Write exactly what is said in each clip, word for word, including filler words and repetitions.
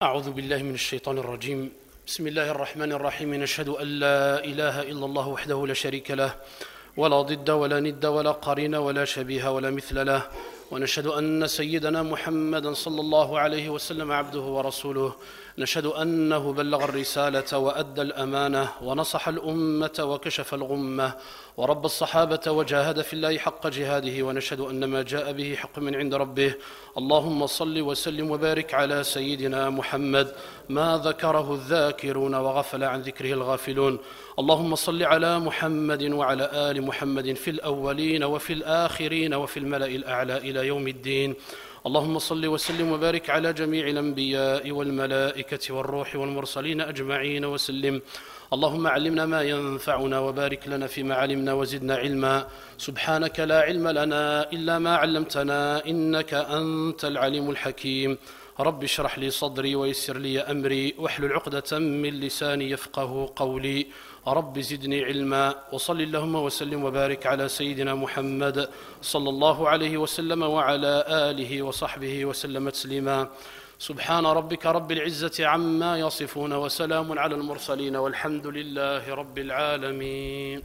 أعوذ بالله من الشيطان الرجيم. بسم الله الرحمن الرحيم. نشهد أن لا إله إلا الله وحده لا شريك له ولا ضد ولا ند ولا قرين ولا شبيه ولا مثل له، ونشهد أن سيدنا محمدا صلى الله عليه وسلم عبده ورسوله. نشهد أنه بلغ الرسالة وأدى الأمانة ونصح الأمة وكشف الغمة ورب الصحابة وجاهد في الله حق جهاده، ونشهد أن ما جاء به حق من عند ربه. اللهم صل وسلم وبارك على سيدنا محمد ما ذكره الذاكرون وغفل عن ذكره الغافلون. اللهم صل على محمد وعلى آل محمد في الأولين وفي الآخرين وفي الملأ الأعلى إلى يوم الدين. اللهم صل وسلم وبارك على جميع الأنبياء والملائكة والروح والمرسلين أجمعين وسلم. اللهم علمنا ما ينفعنا وبارك لنا فيما علمنا وزدنا علما. سبحانك لا علم لنا إلا ما علمتنا إنك أنت العليم الحكيم. رب اشرح لي صدري ويسر لي أمري واحلل عقدة من لساني يفقه قولي. رب زدني علما. وصل اللهم وسلم وبارك على سيدنا محمد صلى الله عليه وسلم وعلى آله وصحبه وسلم تسليما. سبحان ربك رب العزة عما يصفون وسلام على المرسلين والحمد لله رب العالمين.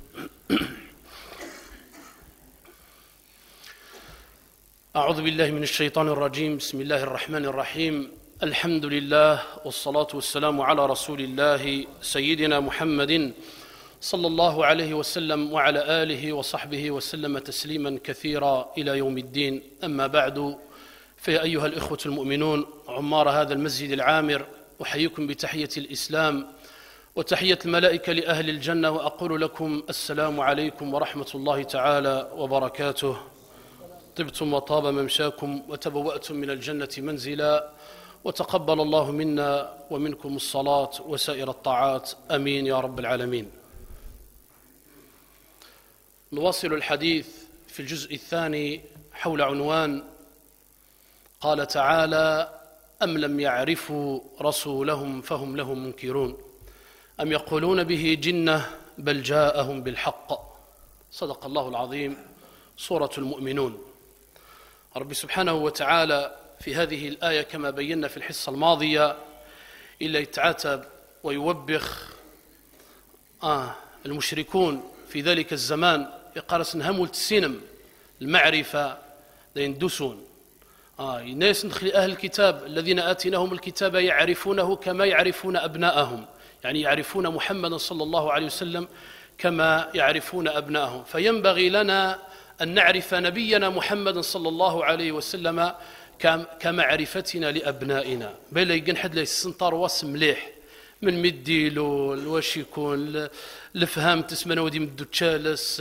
أعوذ بالله من الشيطان الرجيم. بسم الله الرحمن الرحيم. الحمد لله والصلاة والسلام على رسول الله سيدنا محمد صلى الله عليه وسلم وعلى آله وصحبه وسلم تسليما كثيرا إلى يوم الدين. أما بعد، فيا أيها الإخوة المؤمنون عمار هذا المسجد العامر، أحييكم بتحية الإسلام وتحية الملائكة لأهل الجنة، وأقول لكم السلام عليكم ورحمة الله تعالى وبركاته. طبتم وطاب ممشاكم وتبوأتم من الجنة منزلا، وتقبل الله منا ومنكم الصلاة وسائر الطاعات، أمين يا رب العالمين. نواصل الحديث في الجزء الثاني حول عنوان قال تعالى: أم لم يعرفوا رسولهم فهم له منكرون أم يقولون به جنة بل جاءهم بالحق. صدق الله العظيم. سورة المؤمنون. رب سبحانه وتعالى في هذه الآية كما بينا في الحصة الماضية إلا يتعاتب ويوبخ آه المشركون في ذلك الزمان يقارس نهمول تسينم المعرفة ليندسون آه الناس ندخل أهل الكتاب الذين آتيناهم الكتاب يعرفونه كما يعرفون أبناءهم، يعني يعرفون محمدا صلى الله عليه وسلم كما يعرفون أبناءهم. فينبغي لنا أن نعرف نبينا محمد صلى الله عليه وسلم كمعرفتنا لأبنائنا. بلا يقن حد ليس سنطار واس مليح من مديلو واش يكون الفهام تسمى ودي مدو تشالس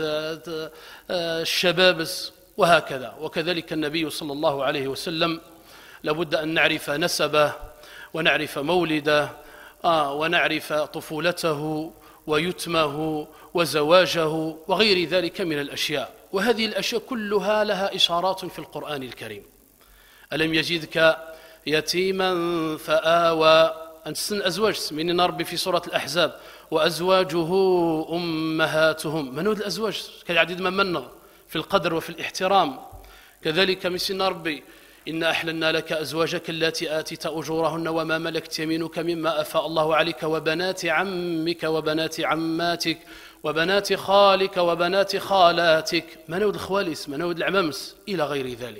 الشبابس وهكذا. وكذلك النبي صلى الله عليه وسلم لابد أن نعرف نسبه ونعرف مولده آه ونعرف طفولته ويتمه وزواجه وغير ذلك من الأشياء. وهذه الأشياء كلها لها إشارات في القرآن الكريم. ألم يجدك يتيما فآوى. أنسن أزواج من ربي في سورة الأحزاب: وأزواجه أمهاتهم. من هو الأزواج؟ كالعديد من من في القدر وفي الاحترام. كذلك من سن ربي: إن أحللنا لك أزواجك التي آتيت أجورهن وما ملكت يمينك مما أفاء الله عليك وبنات عمك وبنات عماتك وبنات خالك وبنات خالاتك. منود الخواليس، منود العمامس، إلى غير ذلك.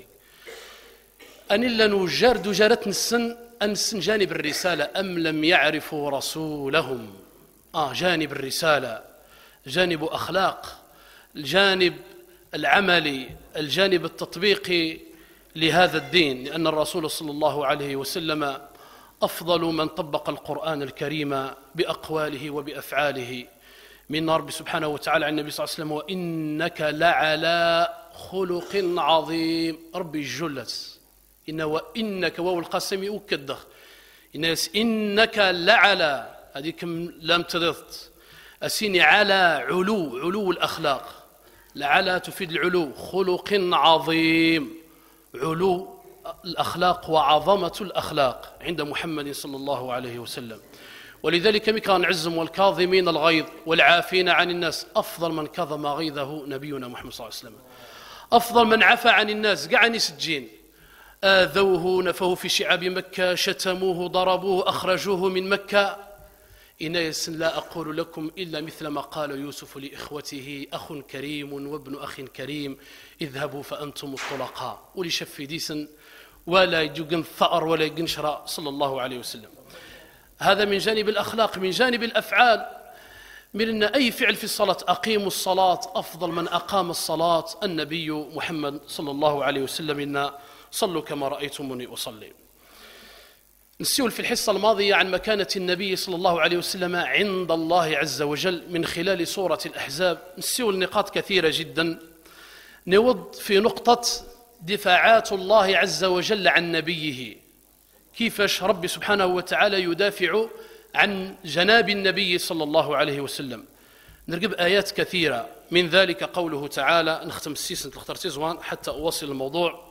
أن إلا نجارد جارت السن أنسن جانب الرسالة. أم لم يعرفوا رسولهم. آه جانب الرسالة، جانب أخلاق، الجانب العملي، الجانب التطبيقي لهذا الدين، لأن الرسول صلى الله عليه وسلم أفضل من طبق القرآن الكريم بأقواله وبأفعاله. من رب سبحانه وتعالى عن النبي صلى الله عليه وسلم: وإنك لعلى خلق عظيم. ربي جلت إن وإنك واو القسم يؤكد الناس إنك لعلى هذيك لم تضغط أسيني على علو علو الأخلاق. لعلى تفيد العلو. خلق عظيم، علو الأخلاق وعظمة الأخلاق عند محمد صلى الله عليه وسلم. ولذلك كان عزم والكاظمين الغيظ والعافين عن الناس. أفضل من كظم غيظه نبينا محمد صلى الله عليه وسلم. أفضل من عفى عن الناس قاع نسجين آذوه نفوه في شعاب مكة، شتموه، ضربوه، أخرجوه من مكة. إناس لا أقول لكم إلا مثل ما قال يوسف لإخوته: أخ كريم وابن أخ كريم، اذهبوا فأنتم الطلقاء. ولشف ديسن ولا يجن ثأر ولا يجن شراء صلى الله عليه وسلم. هذا من جانب الأخلاق. من جانب الأفعال، من أن أي فعل في الصلاة: أقيموا الصلاة، أفضل من أقام الصلاة النبي محمد صلى الله عليه وسلم: إن صلوا كما رأيتموني أصلي. نسيول في الحصة الماضية عن مكانة النبي صلى الله عليه وسلم عند الله عز وجل من خلال سورة الأحزاب. نسيول نقاط كثيرة جدا. نود في نقطة دفاعات الله عز وجل عن نبيه، كيفاش ربي سبحانه وتعالى يدافع عن جناب النبي صلى الله عليه وسلم. نرقب آيات كثيرة، من ذلك قوله تعالى. نختم السيسنة الاخترتيزوان حتى أوصل الموضوع.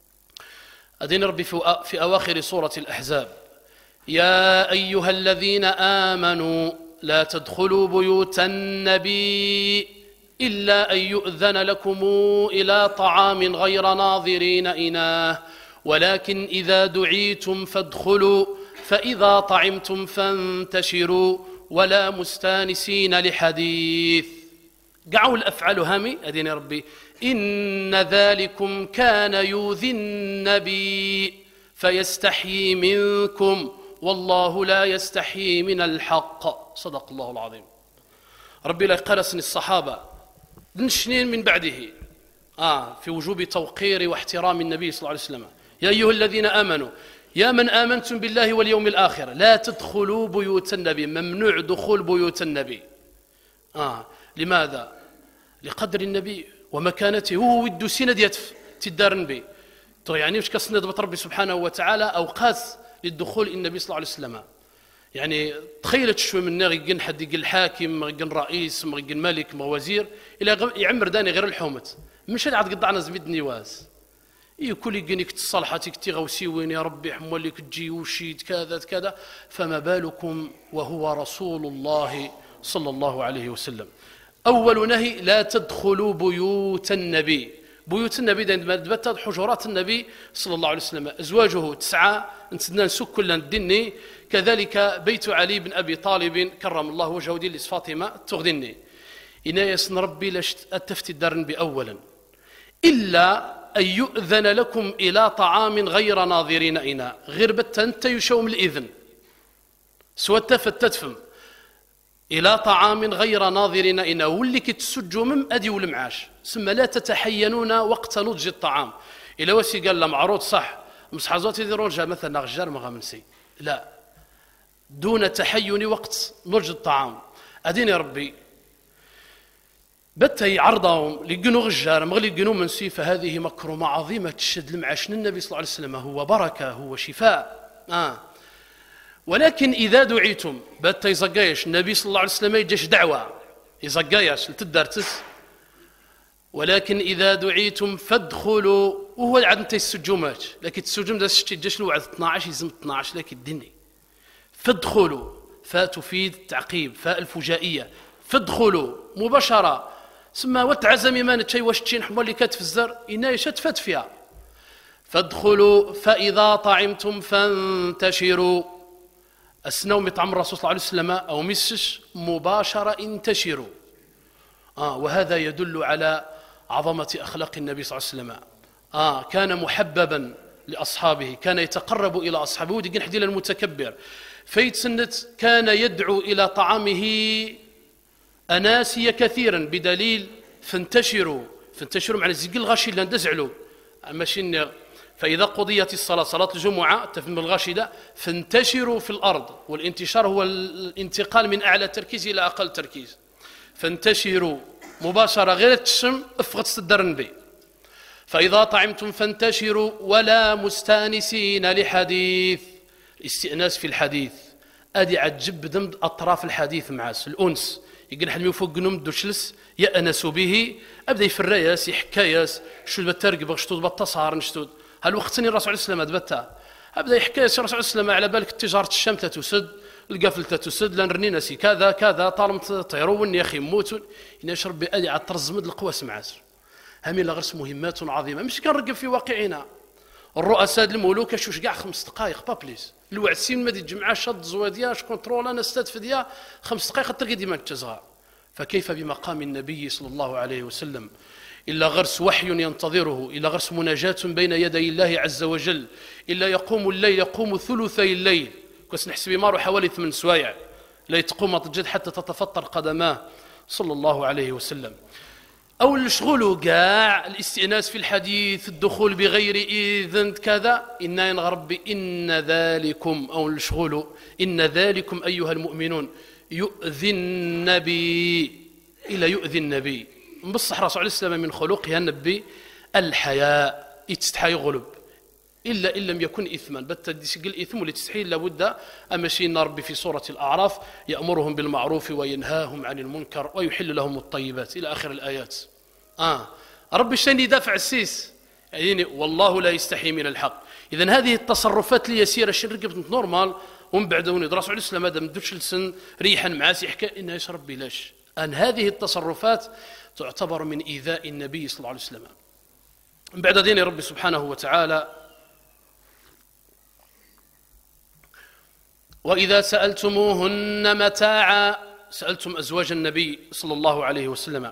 أدين ربي في أواخر سورة الأحزاب: يا أيها الذين آمنوا لا تدخلوا بيوت النبي إلا أن يؤذن لكم إلى طعام غير ناظرين إناه ولكن إذا دعيتم فادخلوا فإذا طعمتم فانتشروا ولا مستانسين لحديث. قعوا الأفعال هامي أدين ربي: إن ذلكم كان يؤذي النبي فيستحيي منكم والله لا يستحيي من الحق. صدق الله العظيم. ربي لا يقرسني الصحابة نشنين من بعده آه في وجوب توقير واحترام النبي صلى الله عليه وسلم. يا أيها الذين آمنوا، يا من آمنتم بالله واليوم الآخر، لا تدخلوا بيوت النبي. ممنوع دخول بيوت النبي. آه لماذا؟ لقدر النبي ومكانته. هو ودو سند يتف تدارن به. تو يعني واش كسند ربي سبحانه وتعالى أوقات للدخول النبي صلى الله عليه وسلم. يعني تخيلت شوي من ناغي يقن حد يقن حاكم، يقن رئيس، يقن ملك، وزير، إلى يعمر داني غير الحومت. مش اللي عاد قطعنا زميد نواز. إيه كل يقنك تصالحاتك تغوسي وين يا ربي حمولك تجي وشيد كذا كذا، فما بالكم وهو رسول الله صلى الله عليه وسلم. أول نهي: لا تدخلوا بيوت النبي. بيوت النبي عندما تبتد حجرات النبي صلى الله عليه وسلم. أزواجه تسعة نتسنى نسك كل الدني. كذلك بيت علي بن أبي طالب كرم الله وجهه دي فاطمة تغدني. إنايس ربي لاش أتفتي الدارن بأولا إلا أن يؤذن لكم إلى طعام غير ناظرين إناء. غير بتنت يشوم الإذن سوى التفت تدفم إلى طعام غير ناظرين إناء. واللي كتسجوا من أدي والمعاش ثم لا تتحينون وقت نضج الطعام. إلى وسي قال لهم عروض صح مصحازات يديرون جا مثلا غجار مغامنسي، لا، دون تحين وقت نضج الطعام. أديني ربي بتي عرضهم لقنوا غجار مغلي قنوا منسي. فهذه مكرمة عظيمة تشد المعاش النبي صلى الله عليه وسلم. هو بركة، هو شفاء. آه. ولكن إذا دعيتم بتي يزقايش النبي صلى الله عليه وسلم يجيش دعوة يزقايش لتدارتس. ولكن إذا دعيتم فادخلوا، وهو عاد انت السجومات، لكن السجوم ده تجيش له وعد اثناش يزم اثناش لكن الدني. فادخلوا فاء تفيد التعقيب، فاء الفجائية. فادخلوا مباشرة. ثم وتعزم ما نتشي واش تشين حمول اللي كتف الزر إنا يشتفت فيها. فادخلوا فإذا طعمتم فانتشروا. السنوم يطعم الرسول صلى الله عليه وسلم أو مسش مباشرة انتشروا. آه وهذا يدل على عظمة أخلاق النبي صلى الله عليه وسلم. آه كان محببا لأصحابه، كان يتقرب إلى أصحابه. ودي حديل المتكبر فيت سنة كان يدعو إلى طعامه أناسي كثيرا بدليل فانتشروا. فانتشروا معنى زيق الغاشي اللي ندزعلوا ماشي. فإذا قضيت الصلاة صلاة الجمعة تفهم الغاشي لا فانتشروا في الأرض. والانتشار هو الانتقال من أعلى تركيز إلى أقل تركيز. فانتشروا مباشرة غير التشم افغت صدرن بي. فإذا طعمتم فانتشروا ولا مستانسين لحديث. الاستئناس في الحديث أدي عجب دمد أطراف الحديث معاس الأنس. يقول حد يفوق نوم دوشلس يأنس به أبدأ يفرياس يحكاياس شو بترقب شتود بتصار نشتود. هل وقتني الرسول عليه السلام أدبتها أبدأ يحكاياس الرسول عليه السلام على بالك تجارة الشمس تسد القفل تسد لان رنيناسي كذا كذا طالما طيرون يا أخي موتون. إن يشرب بأدي على ترزمد القواس معاس. همي لغرس مهمات عظيمة مش كنرقب في واقعنا. الرؤساء الملوك شوش كاع خمس دقائق با بليس الوعد سين ما تجمع شاد زواديا كنترول انا استدفد يا خمس دقائق تلقى ديما تزغى. فكيف بمقام النبي صلى الله عليه وسلم إلا غرس وحي ينتظره، إلا غرس مناجاة بين يدي الله عز وجل، إلا يقوم الليل يقوم ثلثي الليل كوس نحسب مارو حوالي ثمان سوايع لا تقوم تجد حتى تتفطر قدماه صلى الله عليه وسلم. أو الشغل كاع الاستئناس في الحديث، الدخول بغير إذن كذا، إن ينغرب إن ذلكم أو الشغل إن ذلكم أيها المؤمنون يؤذي النبي إلى يؤذي النبي. بصح رسول الله السلام من خلقها النبي الحياء، يتستحى يغلب إلا إن لم يكن إثما، بالتدسق الإثم والتستحي لابد. أما شيء ربي في سورة الأعراف يأمرهم بالمعروف وينهاهم عن المنكر ويحل لهم الطيبات إلى آخر الآيات. آه ربي الشيء يدافع السيس يعني والله لا يستحي من الحق. إذن هذه التصرفات اليسيرة شرقبت نورمال ومن بعد ندرس على الإسلام هذا مدوش لسن ريحا معاسي حكا إنها يشرب بلاش. أن هذه التصرفات تعتبر من إيذاء النبي صلى الله عليه وسلم. من بعد دين ربي سبحانه وتعالى وإذا سألتموهن متاعا، سألتم أزواج النبي صلى الله عليه وسلم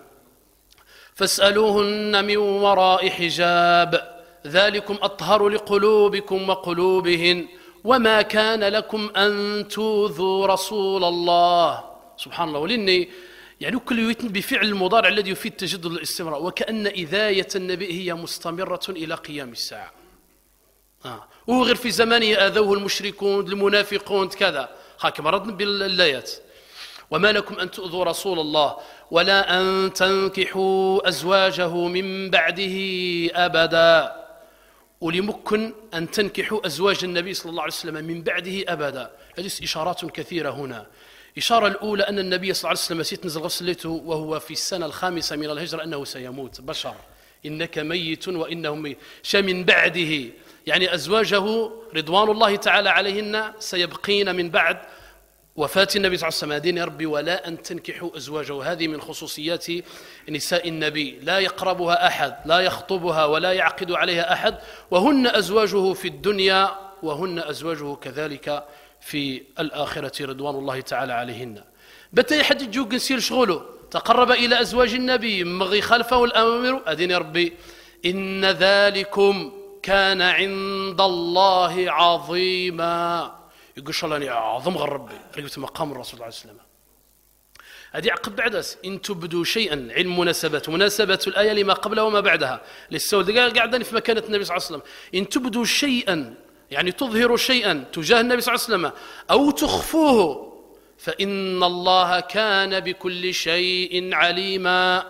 فاسألوهن من وراء حجاب ذلكم أطهر لقلوبكم وقلوبهن وما كان لكم أن توذوا رسول الله. سبحان الله. ولني يعني كل يتم بفعل المضارع الذي يفيد تجدد الاستمرار، وكأن إذاية النبي هي مستمرة إلى قيام الساعة. آه. وغير في زمانه آذوه المشركون المنافقون كذا هاك مرضنا بالآيات وما لكم أن تؤذوا رسول الله ولا أن تنكحوا أزواجه من بعده أبدا. ولمكن أن تنكحوا أزواج النبي صلى الله عليه وسلم من بعده أبدا. هذه إشارات كثيرة هنا. إشارة الأولى أن النبي صلى الله عليه وسلم سيتنزل غسلته وهو في السنة الخامسة من الهجرة أنه سيموت بشر، إنك ميت وإنهم ميت. من بعده يعني أزواجه رضوان الله تعالى عليهن سيبقين من بعد وفاة النبي صلى الله عليه وسلم. دين ربي ولا أن تنكحوا أزواجه، هذه من خصوصيات نساء النبي، لا يقربها أحد، لا يخطبها ولا يعقد عليها أحد، وهن أزواجه في الدنيا وهن أزواجه كذلك في الآخرة رضوان الله تعالى عليهن. بتا يحد جوج نسير شغله تقرب إلى أزواج النبي مغي خلفه الأمر. أدين ربي إن ذلكم كان عند الله عظيما. يقول شاء الله عظم غير ربي قلت مقام الرسول عليه السلام. هذه عقب بعد إن تبدوا شيئا علم مناسبة مناسبة الآية لما قبلها وما بعدها للسود قاعدين في مكانة النبي صلى الله عليه وسلم. إن تبدوا شيئا يعني تظهروا شيئا تجاه النبي صلى الله عليه وسلم أو تخفوه فإن الله كان بكل شيء عليما.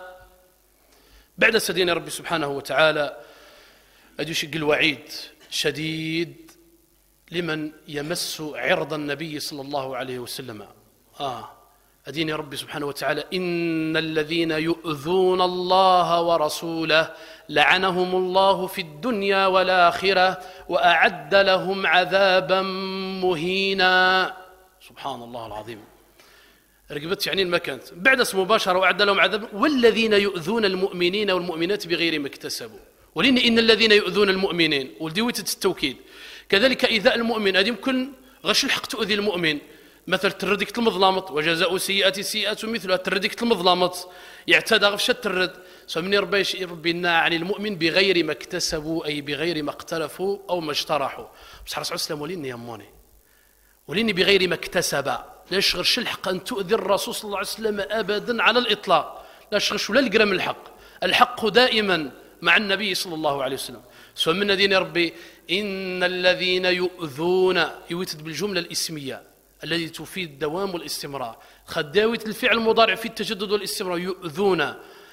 بعد سدين ربي سبحانه وتعالى أدوشق الوعيد شديد لمن يمس عرض النبي صلى الله عليه وسلم. آه أدين ربي سبحانه وتعالى إن الذين يؤذون الله ورسوله لعنهم الله في الدنيا والآخرة وأعد لهم عذابا مهينا. سبحان الله العظيم. رقبت يعني المكان بعد اسم مباشرة وأعد لهم عذابا والذين يؤذون المؤمنين والمؤمنات بغير ما اكتسبوا. ولين إن الذين يؤذون المؤمنين ولديوية التوكيد كذلك إيذاء المؤمن هذه يمكن غش الحق تؤذي المؤمن. مثل تردك المظلمة وجزاء سيئة سيئة مثلها تردك المظلمة يعتدى غفشة ترد. فمن ربيش ربنا عن المؤمن بغير ما اكتسبوا أي بغير ما اقترفوا أو ما اجترحوا. بس رسول الله وليني يموني وليني بغير ما اكتسب. لا يشغلش الحق أن تؤذي الرسول صلى الله عليه وسلم أبدا على الإطلاق. لا يشغلش ولا القرم الحق. الحق دائما مع النبي صلى الله عليه وسلم. فمن دين ربي إن الذين يؤذون يوتد بالجملة الإسمية التي تفيد الدوام والاستمرار. خداوية الفعل المضارع في التجدد والاستمرار يؤذون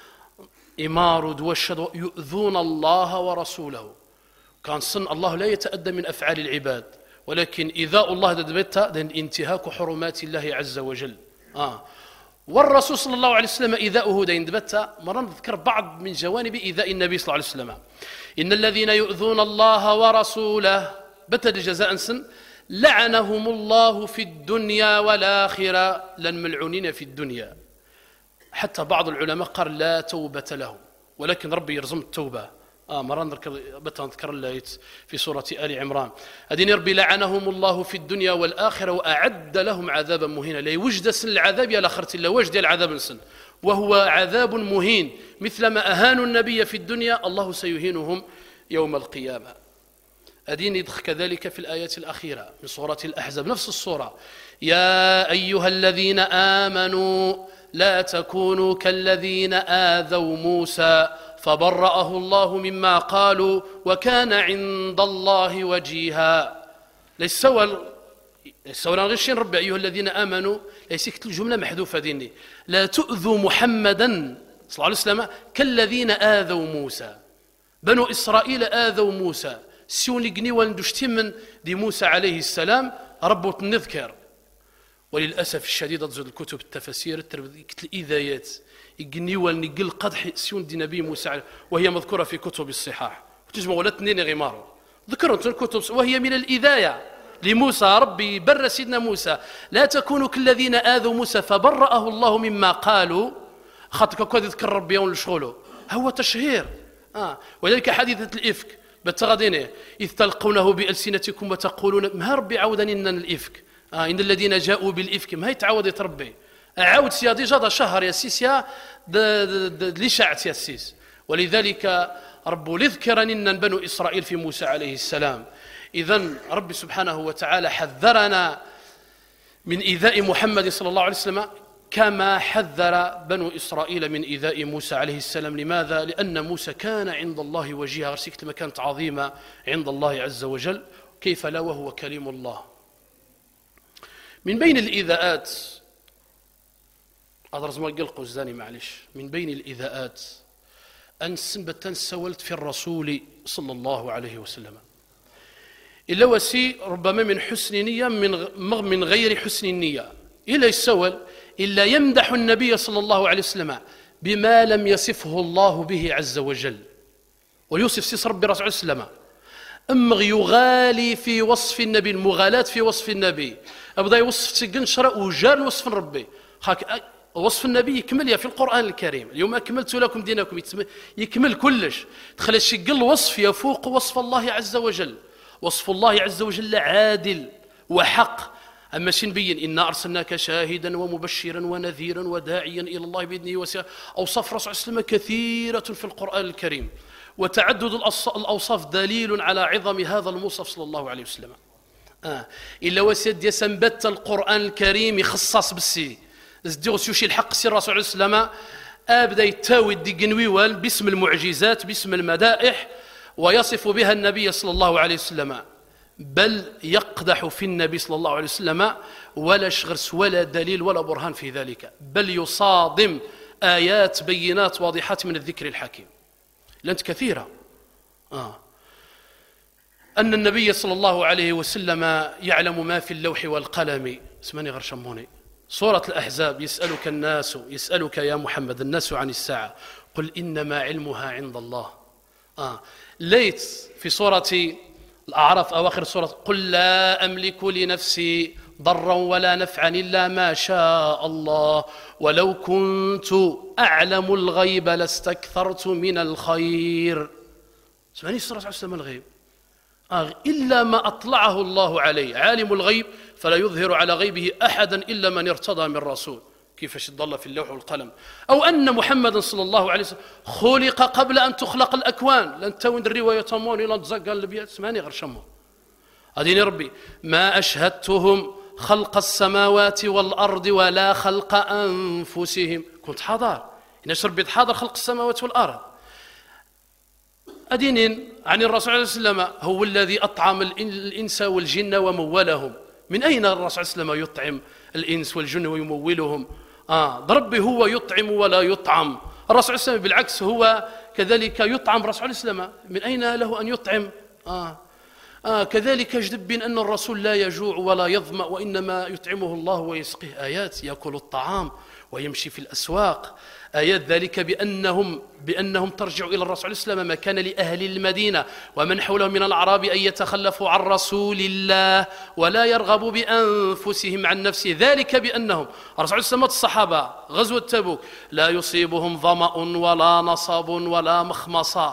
إمار دوشد يؤذون الله ورسوله. كان صن الله لا يتأدى من أفعال العباد ولكن إيذاء الله دبتا لأن انتهاك حرمات الله عز وجل. آه. والرسول صلى الله عليه وسلم إيذاؤه دين دبتا مرة نذكر بعض من جوانب إيذاء النبي صلى الله عليه وسلم. إن الذين يؤذون الله ورسوله بتا جزاء سن لعنهم الله في الدنيا والآخرة لن ملعونين في الدنيا. حتى بعض العلماء قال لا توبة لهم ولكن ربي يرزم التوبة. آه مرة نذكر بتنذكر الليت في سورة آل عمران أدين ربي لعنهم الله في الدنيا والآخرة وأعد لهم عذابا مهينا. لا وجد سن العذاب يا الآخرة إلا وجد العذاب سن، وهو عذاب مهين مثلما أهانوا النبي في الدنيا الله سيهينهم يوم القيامة. أدين يدخل كذلك في الآيات الأخيرة من سورة الأحزاب نفس السورة: يا أيها الذين آمنوا لا تكونوا كالذين آذوا موسى فبرأه الله مما قالوا وكان عند الله وجيها. ليس سوى سوى غشين ربي أيها الذين آمنوا ليست الجملة محذوفة ديني لا تؤذوا محمدا صلى الله عليه وسلم كالذين آذوا موسى. بنو إسرائيل آذوا موسى سيون لقني وندشتمن دي موسى عليه السلام ربط نذكر. وللأسف الشديد تزود الكتب التفاسير الإذايات يقني ونقل قدح سيون دي نبي موسى وهي مذكورة في كتب الصحاح وتجمع ولا تنين غمارو ذكرت الكتب وهي من الإذاية لموسى. ربي بر سيدنا موسى لا تكونوا كالذين آذوا موسى فبرأه الله مما قالوا خاطر كو يذكر ربي يوم الشغل هو تشهير. آه. ولذلك حادثة الإفك بتغدينه إذ تلقونه بألسنتكم وتقولون ما ربي عودني إن الإفك آه إن الذين جاءوا بالإفك ما يتعود ربي عاود سيادي جادا شهر يا سيس يا لشعت يا سيس. ولذلك رب لذكرن بنو إسرائيل في موسى عليه السلام. إذن رب سبحانه وتعالى حذرنا من إيذاء محمد صلى الله عليه وسلم كما حذر بنو إسرائيل من إيذاء موسى عليه السلام. لماذا؟ لأن موسى كان عند الله وجيها غرسيكت ما كانت عظيمة عند الله عز وجل كيف لا وهو كليم الله. من بين الإيذاءات أدرز ما قلقوا الزاني معلش من بين الإيذاءات أن سنبتن سولت في الرسول صلى الله عليه وسلم إلا وسي ربما من حسن نية من من غير حسن النية إلا يسول إلا يمدح النبي صلى الله عليه وسلم بما لم يصفه الله به عز وجل ويوصف سيس ربي رسول الله عليه وسلم أمغ يغالي في وصف النبي المغالاة في وصف النبي أبدا يوصف تسجن شرع وجار وصف ربي خاك وصف النبي يكمل في القرآن الكريم اليوم أكملت لكم دينكم يكمل كلش تخلي الشقل وصف يفوق وصف الله عز وجل. وصف الله عز وجل عادل وحق. أما شنبين إنا أرسلناك شاهدا ومبشرا ونذيرا وداعيا إلى الله بإذنه وسيرا. أوصاف رسول الله وسلم كثيرة في القرآن الكريم وتعدد الأوصاف دليل على عظم هذا الموصف صلى الله عليه وسلم. آه. إلا وسيد يسنبت القرآن الكريم يخصص بالسي زديو سيوشي الحق سي الرسول عليه السلام أبدا يتاوي الدقنويوال باسم المعجزات باسم المدائح ويصف بها النبي صلى الله عليه وسلم بل يقدح في النبي صلى الله عليه وسلم ولا شغرس ولا دليل ولا برهان في ذلك بل يصادم آيات بينات واضحات من الذكر الحكيم لأنت كثيرة. آه. أن النبي صلى الله عليه وسلم يعلم ما في اللوح والقلم. اسمعني غرشموني سورة الأحزاب يسألك الناس يسألك يا محمد الناس عن الساعة قل إنما علمها عند الله. آه. ليت في سورة الأعراف أواخر سورة قل لا أملك لنفسي ضرا ولا نفعا إلا ما شاء الله ولو كنت أعلم الغيب لاستكثرت من الخير. سمعني الرسول عليه وسلم الغيب آه. إلا ما أطلعه الله عليه عالم الغيب فلا يظهر على غيبه أحدا إلا من ارتضى من رسول كيفاش ضل في اللوح والقلم. أو أن محمد صلى الله عليه وسلم خلق قبل أن تخلق الأكوان لن تون الرواية تمون لا تزقى البيات اسمعني غير شمه أديني ربي ما أشهدتهم خلق السماوات والأرض ولا خلق أنفسهم. كنت حاضر إناش ربي حاضر خلق السماوات والأرض. أدينين عن الرسول عليه وسلم هو الذي أطعم الإنس والجن ومولهم. من أين الرسول صلى الله عليه وسلم يطعم الإنس والجن ويمولهم؟ آه ربي هو يطعم ولا يطعم. الرسول صلى الله عليه وسلم بالعكس هو كذلك يطعم. الرسول عليه وسلم من أين له أن يطعم؟ آه. آه كذلك يجدب بين أن الرسول لا يجوع ولا يظمأ وإنما يطعمه الله ويسقيه. آيات يأكل الطعام ويمشي في الأسواق. آيات ذلك بأنهم بأنهم ترجع إلى الرسول عليه السلام ما كان لأهل المدينة ومن حولهم من الأعراب أن يتخلفوا عن رسول الله ولا يرغبوا بأنفسهم عن نفسه ذلك بأنهم الرسول عليه السلام الصحابة غزوة تبوك لا يصيبهم ظمأ ولا نصب ولا مخمصة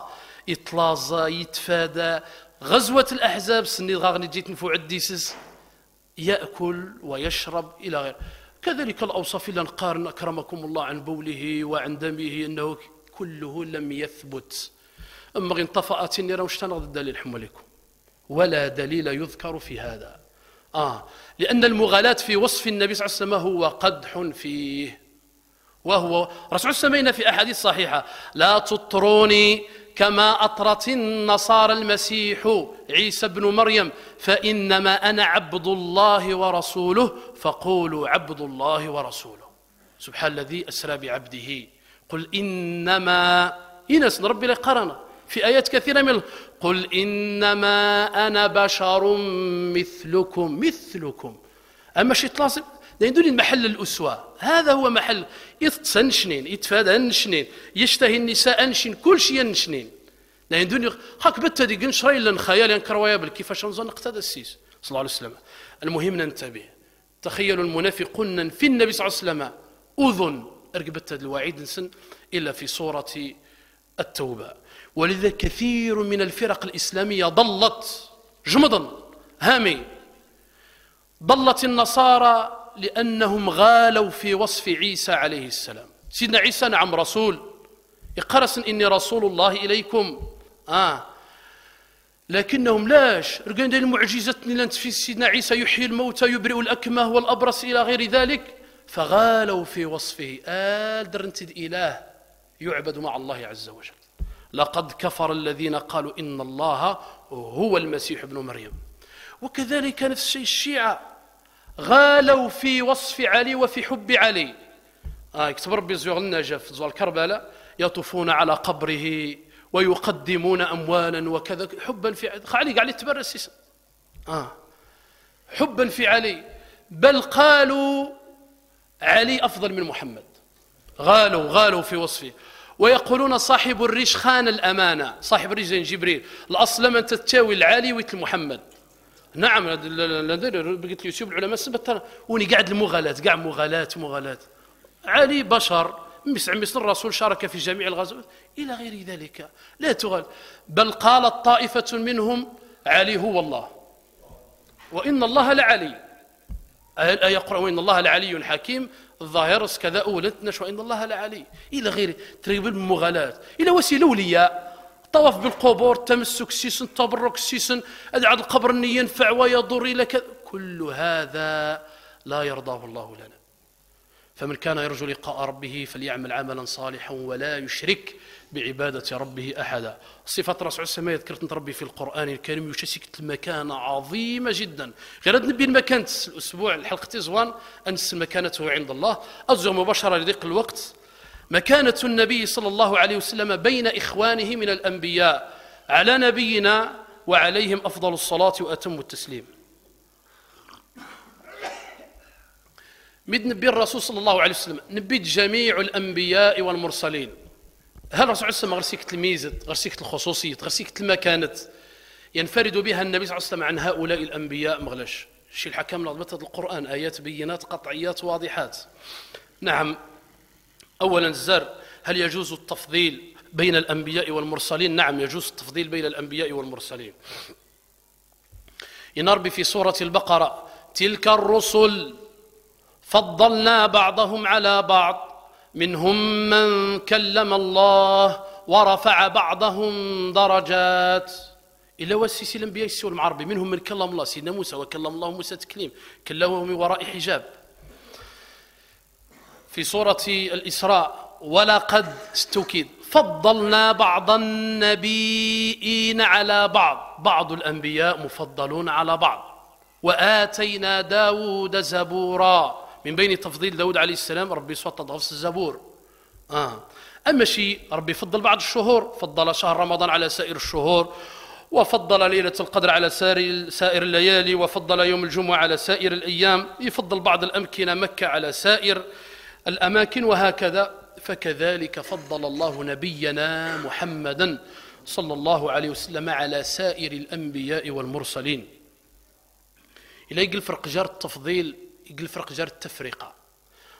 يتلاظى يتفادى. غزوة الأحزاب سني غاغني جيت نفوع الديسس يأكل ويشرب إلى غير. كذلك الأوصاف إلا نقارن أكرمكم الله عن بوله وعن دمه أنه كله لم يثبت. أما غين طفأت النيران وش تنغض الدليل حملكم ولا دليل يذكر في هذا. آه لأن المغالاة في وصف النبي صلى الله عليه وسلم هو قدح فيه، وهو رسول سمينا في أحاديث صحيحة لا تطروني كما أطرت النصارى المسيح عيسى بن مريم فإنما أنا عبد الله ورسوله فقولوا عبد الله ورسوله. سبحان الذي أسرى بعبده. قل إنما إنس ربي لقرنا في آيات كثيرة من قل إنما أنا بشر مثلكم مثلكم. أما شيء لازم يدوني محل الأسوة، هذا هو محل يتسن شنين يتفادى نشنين يشتهي النساء نشين كل شيء نشنين. لا يدوني خاك بتدي قنش راي لن خيال ينكروا يابل كيفاش نظن اقتدى السيس صلى الله عليه وسلم. المهم ننتبه. تخيلوا المنافقون في النبي صلى الله عليه وسلم أذن أرقبت الوعيد نسن إلا في سورة التوبة. ولذا كثير من الفرق الإسلامية ضلت جمضا هامي. ضلت النصارى لأنهم غالوا في وصف عيسى عليه السلام. سيدنا عيسى نعم رسول يقرس إني رسول الله إليكم آه لكنهم لاش رجعوا ديال المعجزات اللي في سيدنا عيسى يحيي الموتى يبرئ الأكمه والأبرص إلى غير ذلك، فغالوا في وصفه. آل درنت الإله يعبد مع الله عز وجل. لقد كفر الذين قالوا إن الله هو المسيح ابن مريم. وكذلك نفس الشيء الشيعة غالوا في وصف علي وفي حب علي. آه يكتب ربي زوال النجف زوال كربلاء يطوفون على قبره ويقدمون أموالا وكذا حبا في علي قاعد يتبرس آه حبا في علي. بل قالوا علي أفضل من محمد. غالوا غالوا في وصفه. ويقولون صاحب الريش خان الأمانة. صاحب الريش زين جبريل الأصل لما تتاوي العالي ويتل محمد. نعم بقيت اليوتيوب العلماء سبت وني قاعد المغالاة قاعد مغالاة مغالاة. علي بشر مثل الرسول شارك في جميع الغزوات إلى غير ذلك لا تغال. بل قالت طائفة منهم علي هو الله وإن الله لعلي. الآية يقرأ وإن الله لعلي حكيم الظاهر كذا أولتنا وإن الله لعلي إلى غير تريب المغالاة إلى وسيلة أولياء طواف بالقبور تمسك سيسن تبرك سيسن أدعى القبر أن ينفع ويضر إلى كذا. كل هذا لا يرضاه الله لنا. فمن كان يرجو لقاء ربه فليعمل عملا صالحا ولا يشرك بعبادة ربه أحدا. صفة رسول السماء ذكرت ربي في القرآن الكريم يشسك المكانة عظيمة جدا. غير نبي المكانة الأسبوع الحلقة زوان أنس مكانته عند الله. أرجو مباشرة لضيق الوقت مكانة النبي صلى الله عليه وسلم بين إخوانه من الأنبياء على نبينا وعليهم أفضل الصلاة وأتم التسليم. مد نبي الرسول صلى الله عليه وسلم نبي جميع الأنبياء والمرسلين. هل الرسول صلى الله عليه وسلم غرسيكة الميزة غرسيكة الخصوصية غرسيكة المكانة ينفرد بها النبي صلى الله عليه وسلم عن هؤلاء الأنبياء مغلاش الشيء الحكام لضبطة القرآن آيات بينات قطعيات واضحات. نعم أولا الزر هل يجوز التفضيل بين الأنبياء والمرسلين؟ نعم يجوز التفضيل بين الأنبياء والمرسلين. ينربي في سورة البقرة تلك الرسل فضلنا بعضهم على بعض منهم من كلم الله ورفع بعضهم درجات. إلا وسيسي الأنبياء يسوى المعربي منهم من كلم الله سيدنا موسى وكلم الله موسى تكليم كلمه من وراء حجاب. في سورة الإسراء ولقد استوكيد فضلنا بعض النبيين على بعض بعض الأنبياء مفضلون على بعض. وآتينا داود زبورا من بين تفضيل داود عليه السلام ربي سفط غفص الزبور. آه. أما شيء ربي فضل بعض الشهور فضل شهر رمضان على سائر الشهور وفضل ليلة القدر على سائر الليالي وفضل يوم الجمعة على سائر الأيام يفضل بعض الأمكنة مكة على سائر الأماكن وهكذا. فكذلك فضل الله نبينا محمدا صلى الله عليه وسلم على سائر الأنبياء والمرسلين. إلا يقل فرق جار التفضيل يقل فرق جار التفرقة.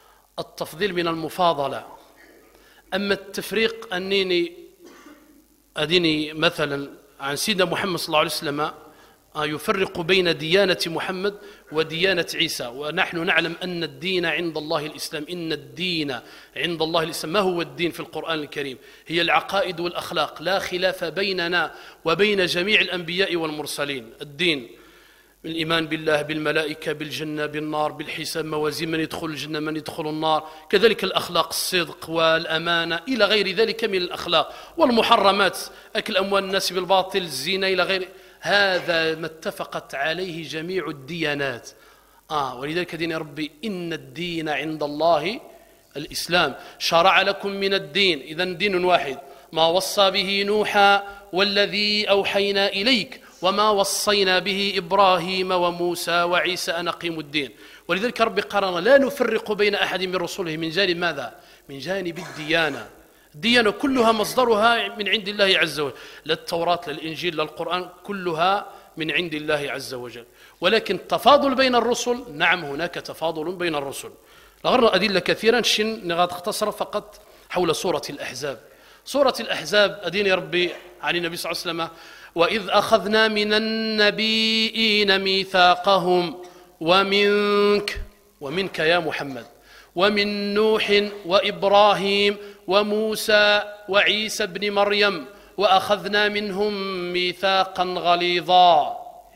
التفضيل من المفاضلة. أما التفريق أنني أديني مثلا عن سيدنا محمد صلى الله عليه وسلم يفرق بين ديانة محمد وديانة عيسى، ونحن نعلم أن الدين عند الله الإسلام. إن الدين عند الله الإسلام. ما هو الدين في القرآن الكريم؟ هي العقائد والأخلاق، لا خلاف بيننا وبين جميع الأنبياء والمرسلين. الدين الإيمان بالله، بالملائكة، بالجنة، بالنار، بالحساب، موازين من يدخل الجنة من يدخل النار، كذلك الأخلاق، الصدق والأمانة إلى غير ذلك من الأخلاق، والمحرمات، أكل أموال الناس بالباطل، الزنا إلى غير هذا ما اتفقت عليه جميع الديانات. آه ولذلك دين ربي إن الدين عند الله الإسلام. شرع لكم من الدين، إذن دين واحد، ما وصى به نوحا والذي أوحينا إليك وما وصينا به إبراهيم وموسى وعيسى أن أقيموا الدين. ولذلك ربي قرن لا نفرق بين أحد من رسله من جانب ماذا؟ من جانب الديانة. الديانة كلها مصدرها من عند الله عز وجل، لا التوراة لا الإنجيل لا القرآن، كلها من عند الله عز وجل. ولكن التفاضل بين الرسل، نعم هناك تفاضل بين الرسل. لغرنا أدلة كثيرة، نشن نغاد اختصر فقط حول سورة الأحزاب. سورة الأحزاب أديني ربي عن النبي صلى الله عليه وسلم: وإذ أخذنا من النبيين ميثاقهم ومنك ومنك يا محمد ومن نوح وإبراهيم وموسى وعيسى بن مريم وأخذنا منهم ميثاقا غليظا.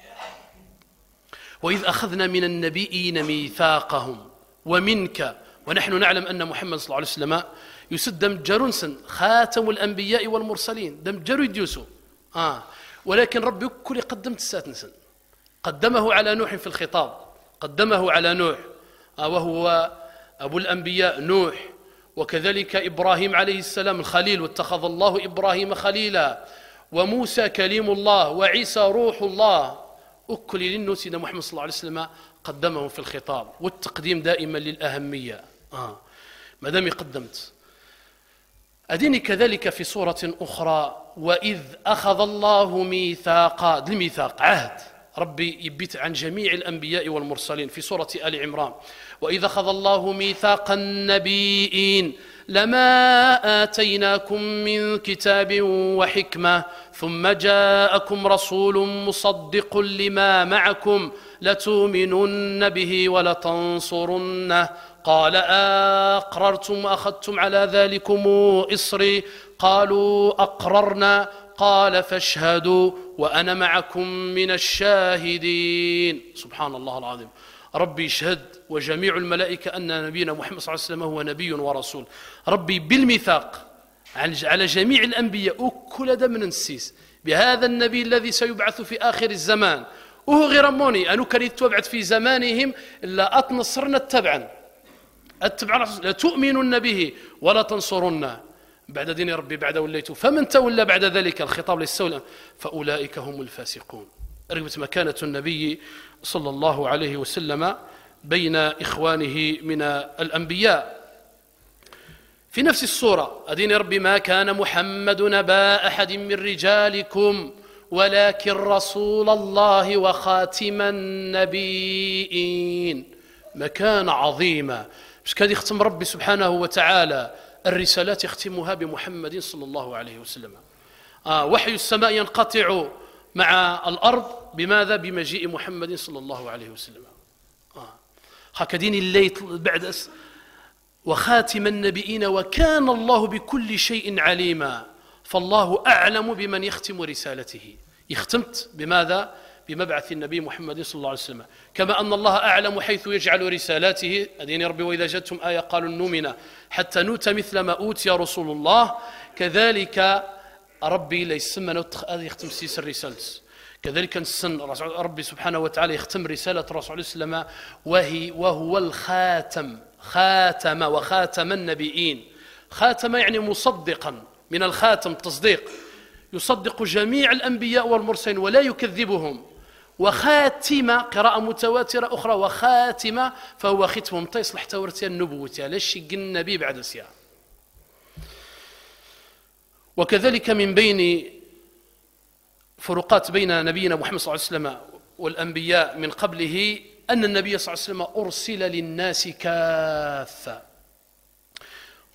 وإذ أخذنا من النبيين ميثاقهم ومنك، ونحن نعلم أن محمد صلى الله عليه وسلم يسد دمجرنسا خاتم الأنبياء والمرسلين، دمجر يديوسو آه ولكن ربي كل قدمت الساتنسا، قدمه على نوح في الخطاب، قدمه على نوح آه وهو أبو الأنبياء نوح، وكذلك إبراهيم عليه السلام الخليل، واتخذ الله إبراهيم خليلا، وموسى كليم الله، وعيسى روح الله. أكل لنه سيدنا محمد صلى الله عليه وسلم قدمه في الخطاب، والتقديم دائما للأهمية. آه ما دام قدمت أديني كذلك في سورة أخرى: وإذ أخذ الله ميثاقا، الميثاق عهد ربي يبيت عن جميع الأنبياء والمرسلين في سورة آل عمران: وإذ أخذ الله ميثاق النبيين لما آتيناكم من كتاب وحكمة ثم جاءكم رسول مصدق لما معكم لتؤمنن به ولتنصرنه قال أقررتم وأخذتم على ذلكم إصري قالوا أقررنا قال فاشهدوا وأنا معكم من الشاهدين. سبحان الله العظيم. ربي يشهد وجميع الملائكة أن نبينا محمد صلى الله عليه وسلم هو نبي ورسول. ربي بالميثاق على جميع الأنبياء وكل دم ننسيس بهذا النبي الذي سيبعث في آخر الزمان، وهو غير موني أنو كان يتبعث في زمانهم إلا أتنصرنا التبعا التبعا لتؤمنن به ولا تنصرنه بعد دين ربي بعد وليته فمن تولى بعد ذلك الخطاب للسولة فأولئك هم الفاسقون. رغبت مكانة النبي صلى الله عليه وسلم بين إخوانه من الأنبياء. في نفس السورة أدين ربي: ما كان محمد نبا أحد من رجالكم ولكن رسول الله وخاتم النبيين. مكانة عظيمة، مش كان يختم ربي سبحانه وتعالى الرسالات يختمها بمحمد صلى الله عليه وسلم. آه وحي السماء ينقطع مع الأرض بماذا؟ بمجيء محمد صلى الله عليه وسلم. آه هكذا الليل بعد أس وخاتم النبيين وكان الله بكل شيء عليما. فالله أعلم بمن يختم رسالته. يختمت بماذا؟ بمبعث النبي محمد صلى الله عليه وسلم، كما أن الله أعلم حيث يجعل رسالاته. أدين ربي: وإذا جاءتهم آية قالوا نؤمن حتى نؤتى مثل ما أوتي رسول الله. كذلك ربي ليسمى يختم سيس الرسالة. كذلك نسن ربي سبحانه وتعالى يختم رسالة الرسول عليه السلام وهي وهو الخاتم، خاتم وخاتم النبيين. خاتم يعني مصدقا، من الخاتم تصديق، يصدق جميع الأنبياء والمرسلين ولا يكذبهم. وخاتمة قراءة متواترة أخرى وخاتمة فهو ختمهم تصلح تورتها النبوة ليش النبي بعد سيا. وكذلك من بين فروقات بين نبينا محمد صلى الله عليه وسلم والأنبياء من قبله أن النبي صلى الله عليه وسلم أرسل للناس كافة.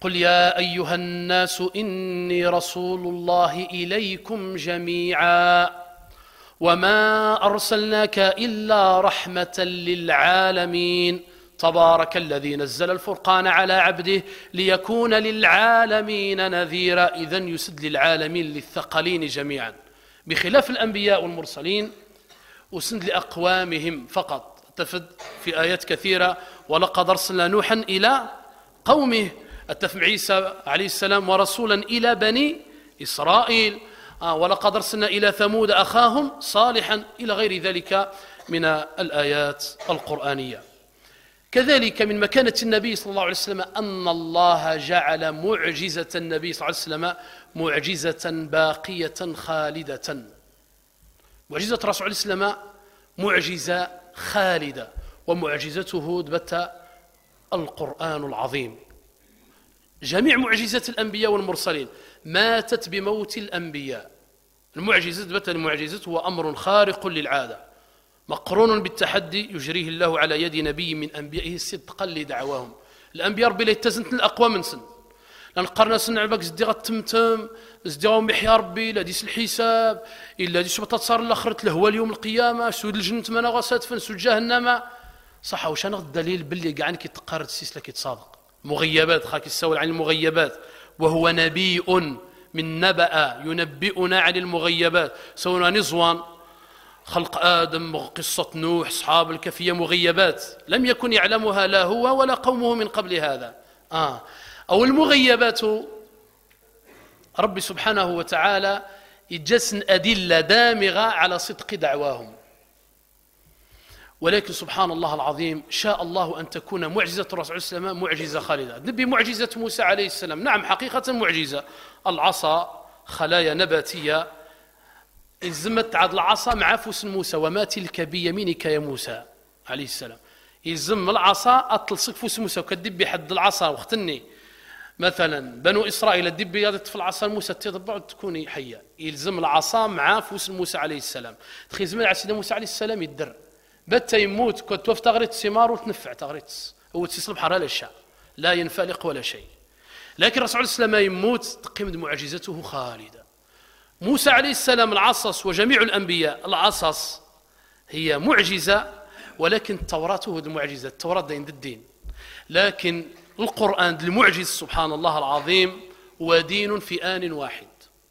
قل يا أيها الناس إني رسول الله إليكم جميعا وما أرسلناك إلا رحمة للعالمين تبارك الذي نزل الفرقان على عبده ليكون للعالمين نذيرا. إذن يسد للعالمين للثقلين جميعا، بخلاف الأنبياء والمرسلين وسند لأقوامهم فقط. تفد في آيات كثيرة ولقد أرسلنا نوحا إلى قومه، التفم عيسى عليه السلام ورسولا إلى بني إسرائيل، آه ولقد أرسلنا إلى ثمود أخاهم صالحا، إلى غير ذلك من الآيات القرآنية. كذلك من مكانة النبي صلى الله عليه وسلم أن الله جعل معجزة النبي صلى الله عليه وسلم معجزة باقية خالدة. معجزة رسول الله صلى الله عليه وسلم معجزة خالدة، ومعجزته دبت القرآن العظيم. جميع معجزات الأنبياء والمرسلين ماتت بموت الأنبياء. المعجزة دبت المعجزة هو أمر خارق للعادة مقرون بالتحدي يجريه الله على يد نبي من أنبيائه صدقا لدعواهم. الأنبياء ربي لا يتزنت الأقوى من سن، لأن قرنا سن عباك زدي غتمتم زدي غاهم يحيى ربي لا ديس الحساب إلا دي شبطة تصار الآخرة لهو اليوم القيامة سود الجنة مانا غاساتفن سود جهنم. صح واش أنا الدليل باللي كاع كيتقارد السلسلة كيتصادق مغيبات خاك السول عن المغيبات، وهو نبي من نبأ ينبئنا عن المغيبات سواء نزوان خلق آدم قصة نوح أصحاب الكهف مغيبات لم يكن يعلمها لا هو ولا قومه من قبل هذا. آه. أو المغيبات ربي سبحانه وتعالى يجسن أدلة دامغة على صدق دعواهم، ولكن سبحان الله العظيم شاء الله أن تكون معجزة الرسول صلى الله عليه وسلم معجزة خالدة. نبي معجزة موسى عليه السلام نعم حقيقة معجزة، العصا خلايا نباتية الزمت عاد العصا مع فوس موسى وما تلك بيمينك يا موسى عليه السلام. يلزم العصا أتلصق فوس موسى وكدب بحد العصا واختني مثلا بنو إسرائيل الدب يضف العصا موسى تضبع تكوني حية، يلزم العصا مع فوس موسى عليه السلام. تخيل زمان على سيدنا موسى عليه السلام يدر بتا يموت كنت توف تغريت الثمار وتنفع تغريت هو تسلم حرا لا الشاء لا ينفلق ولا شيء، لكن الرسول صلى الله عليه وسلم يموت تقيم معجزته خالدة. موسى عليه السلام العصص وجميع الأنبياء العصص هي معجزة، ولكن التوراة هو المعجزة، التوراة دين الدين، لكن القرآن المعجز سبحان الله العظيم ودين في آن واحد،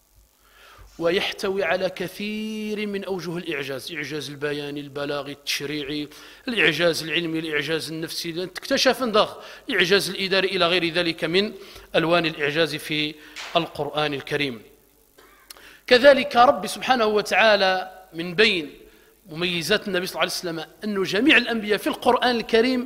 ويحتوي على كثير من أوجه الإعجاز، إعجاز البياني البلاغي التشريعي الإعجاز العلمي الإعجاز النفسي اكتشف ضخ الإعجاز الإداري إلى غير ذلك من ألوان الإعجاز في القرآن الكريم. كذلك رب سبحانه وتعالى من بين مميزات النبي صلى الله عليه وسلم أن جميع الأنبياء في القرآن الكريم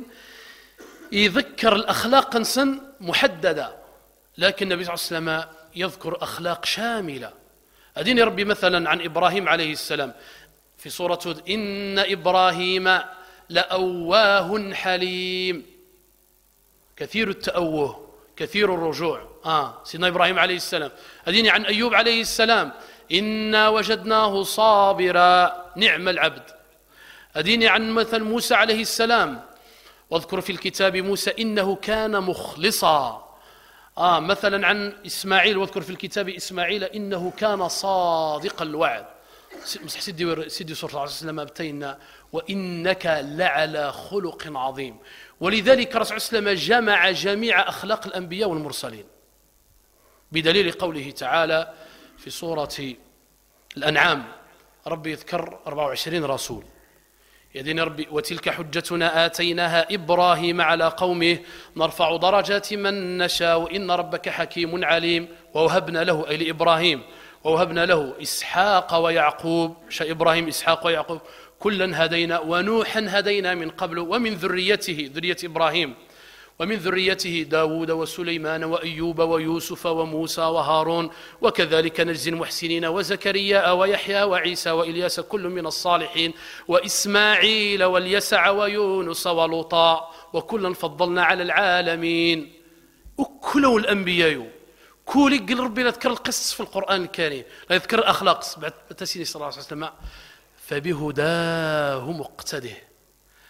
يذكر الأخلاق سن محددة، لكن النبي صلى الله عليه وسلم يذكر أخلاق شاملة. أديني ربي مثلا عن إبراهيم عليه السلام في سورة هود إن إبراهيم لأواه حليم، كثير التأوه كثير الرجوع. آه سيدنا إبراهيم عليه السلام. أديني عن أيوب عليه السلام إنا وجدناه صابرا نعم العبد. أديني عن مثل موسى عليه السلام واذكر في الكتاب موسى إنه كان مخلصا. آه مثلا عن إسماعيل واذكر في الكتاب إسماعيل إنه كان صادق الوعد. سيدي سيدي صلى الله عليه وسلم ابتينا وإنك لعلى خلق عظيم. ولذلك الرسول صلى الله عليه وسلم جمع جميع أخلاق الأنبياء والمرسلين بدليل قوله تعالى في سورة الأنعام ربي يذكر أربعة وعشرين رسول يدين ربي وتلك حجتنا آتيناها إبراهيم على قومه نرفع درجات من نشاء وإن ربك حكيم عليم. ووهبنا له أي لإبراهيم ووهبنا له إسحاق ويعقوب شاء إبراهيم إسحاق ويعقوب كلا هدينا ونوحا هدينا من قبل ومن ذريته ذرية إبراهيم ومن ذريته داود وسليمان وأيوب ويوسف وموسى وهارون وكذلك نجزي المحسنين وزكريا ويحيى وعيسى وإلياس كل من الصالحين وإسماعيل واليسع ويونس ولوطا وكلا فضلنا على العالمين. وكلوا الأنبياء كل يقل ربي لا يذكر القصص في القرآن الكريم لا يذكر الأخلاق بعد تسيني صلى الله عليه وسلم فبهداه مقتده.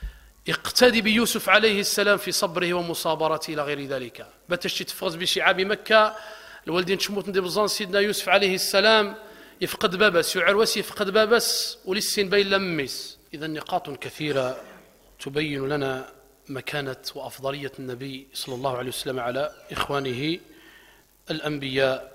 اقتدي بيوسف عليه السلام في صبره ومصابرته إلى غير ذلك. باتشتي تفغز بشعاب مكة الوالدين تشموت ندي بزان سيدنا يوسف عليه السلام يفقد بابس يعروس يفقد بابس ولسين بين لمس. إذا نقاط كثيرة تبين لنا مكانة وأفضلية النبي صلى الله عليه وسلم على إخوانه الأنبياء.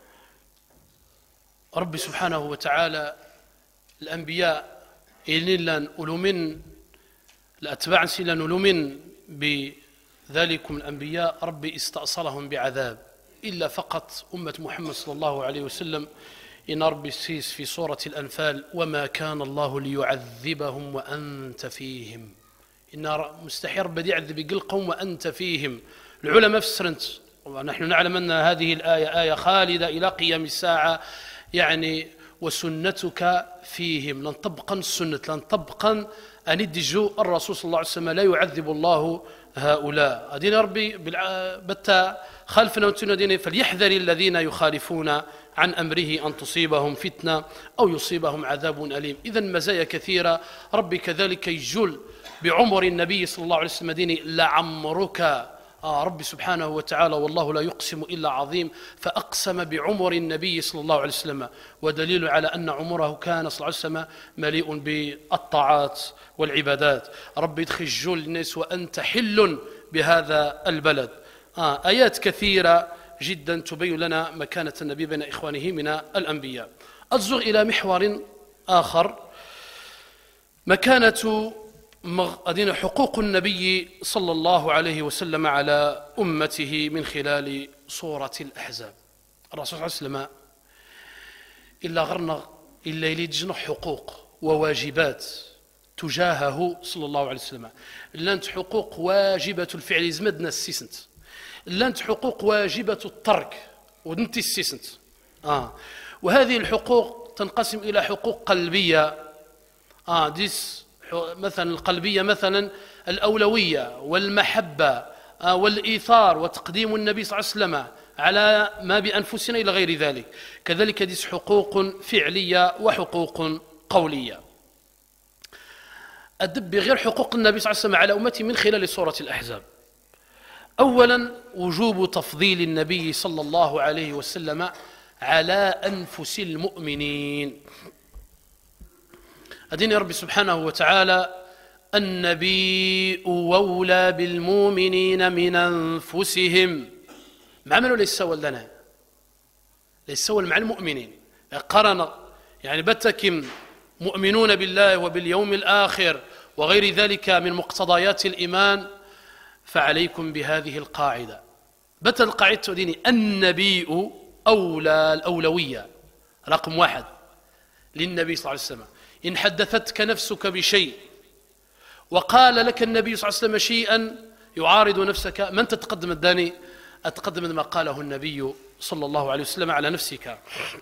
ربي سبحانه وتعالى الأنبياء إلين أولومن الأتباع سيلان أولومن بذلكم الأنبياء ربي استأصلهم بعذاب إلا فقط أمة محمد صلى الله عليه وسلم. إن ربي سيس في سورة الأنفال وما كان الله ليعذبهم وأنت فيهم. إن مستحيل ربي يعذب يقلقهم وأنت فيهم. العلماء فسرنت ونحن نعلم أن هذه الآية آية خالدة إلى قيام الساعة، يعني وسنتك فيهم لن تبقى السنة لن تبقى أن يدجوا الرسول صلى الله عليه وسلم لا يعذب الله هؤلاء. أدين ربي بتا خالفنا وتندين فليحذر الذين يخالفون عن أمره أن تصيبهم فتنة أو يصيبهم عذاب أليم. إذن مزايا كثيرة. ربي كذلك يجل بعمر النبي صلى الله عليه وسلم ديني لعمرك. آه ربي سبحانه وتعالى والله لا يقسم إلا عظيم فأقسم بعمر النبي صلى الله عليه وسلم، ودليل على أن عمره كان صلى الله عليه وسلم مليء بالطاعات والعبادات. ربي يدخل جل الناس وأنت حل بهذا البلد. آه آيات كثيرة جدا تبين لنا مكانة النبي بين إخوانه من الأنبياء. أصغر إلى محور آخر، مكانة أدين حقوق النبي صلى الله عليه وسلم على أمته من خلال سورة الأحزاب. الرسول صلى الله عليه وسلم إلا غرنا إلا يلجنا حقوق وواجبات تجاهه صلى الله عليه وسلم. لانت حقوق واجبة الفعل زمدنا السيسنت، لانت حقوق واجبة الترك ودنتي السيسنت. آه. وهذه الحقوق تنقسم إلى حقوق قلبية. آه ديس مثلا القلبية مثلا الأولوية والمحبة آه والإيثار وتقديم النبي صلى الله عليه وسلم على ما بأنفسنا إلى غير ذلك. كذلك ديس حقوق فعلية وحقوق قولية. أدب بغير حقوق النبي صلى الله عليه وسلم على أمتي من خلال سورة الأحزاب. أولا وجوب تفضيل النبي صلى الله عليه وسلم على أنفس المؤمنين. أدين ربي سبحانه وتعالى النبي أولى بالمؤمنين من أنفسهم. مع من ليس سوى لنا ليس سوى مع المؤمنين قرن يعني بتكم مؤمنون بالله وباليوم الآخر وغير ذلك من مقتضيات الإيمان، فعليكم بهذه القاعدة. بت القاعدة تديني النبي أولى الأولوية رقم واحد للنبي صلى الله عليه وسلم. إن حدثتك نفسك بشيء وقال لك النبي صلى الله عليه وسلم شيئا يعارض نفسك، من تتقدم الداني؟ أتقدم ما قاله النبي صلى الله عليه وسلم على نفسك.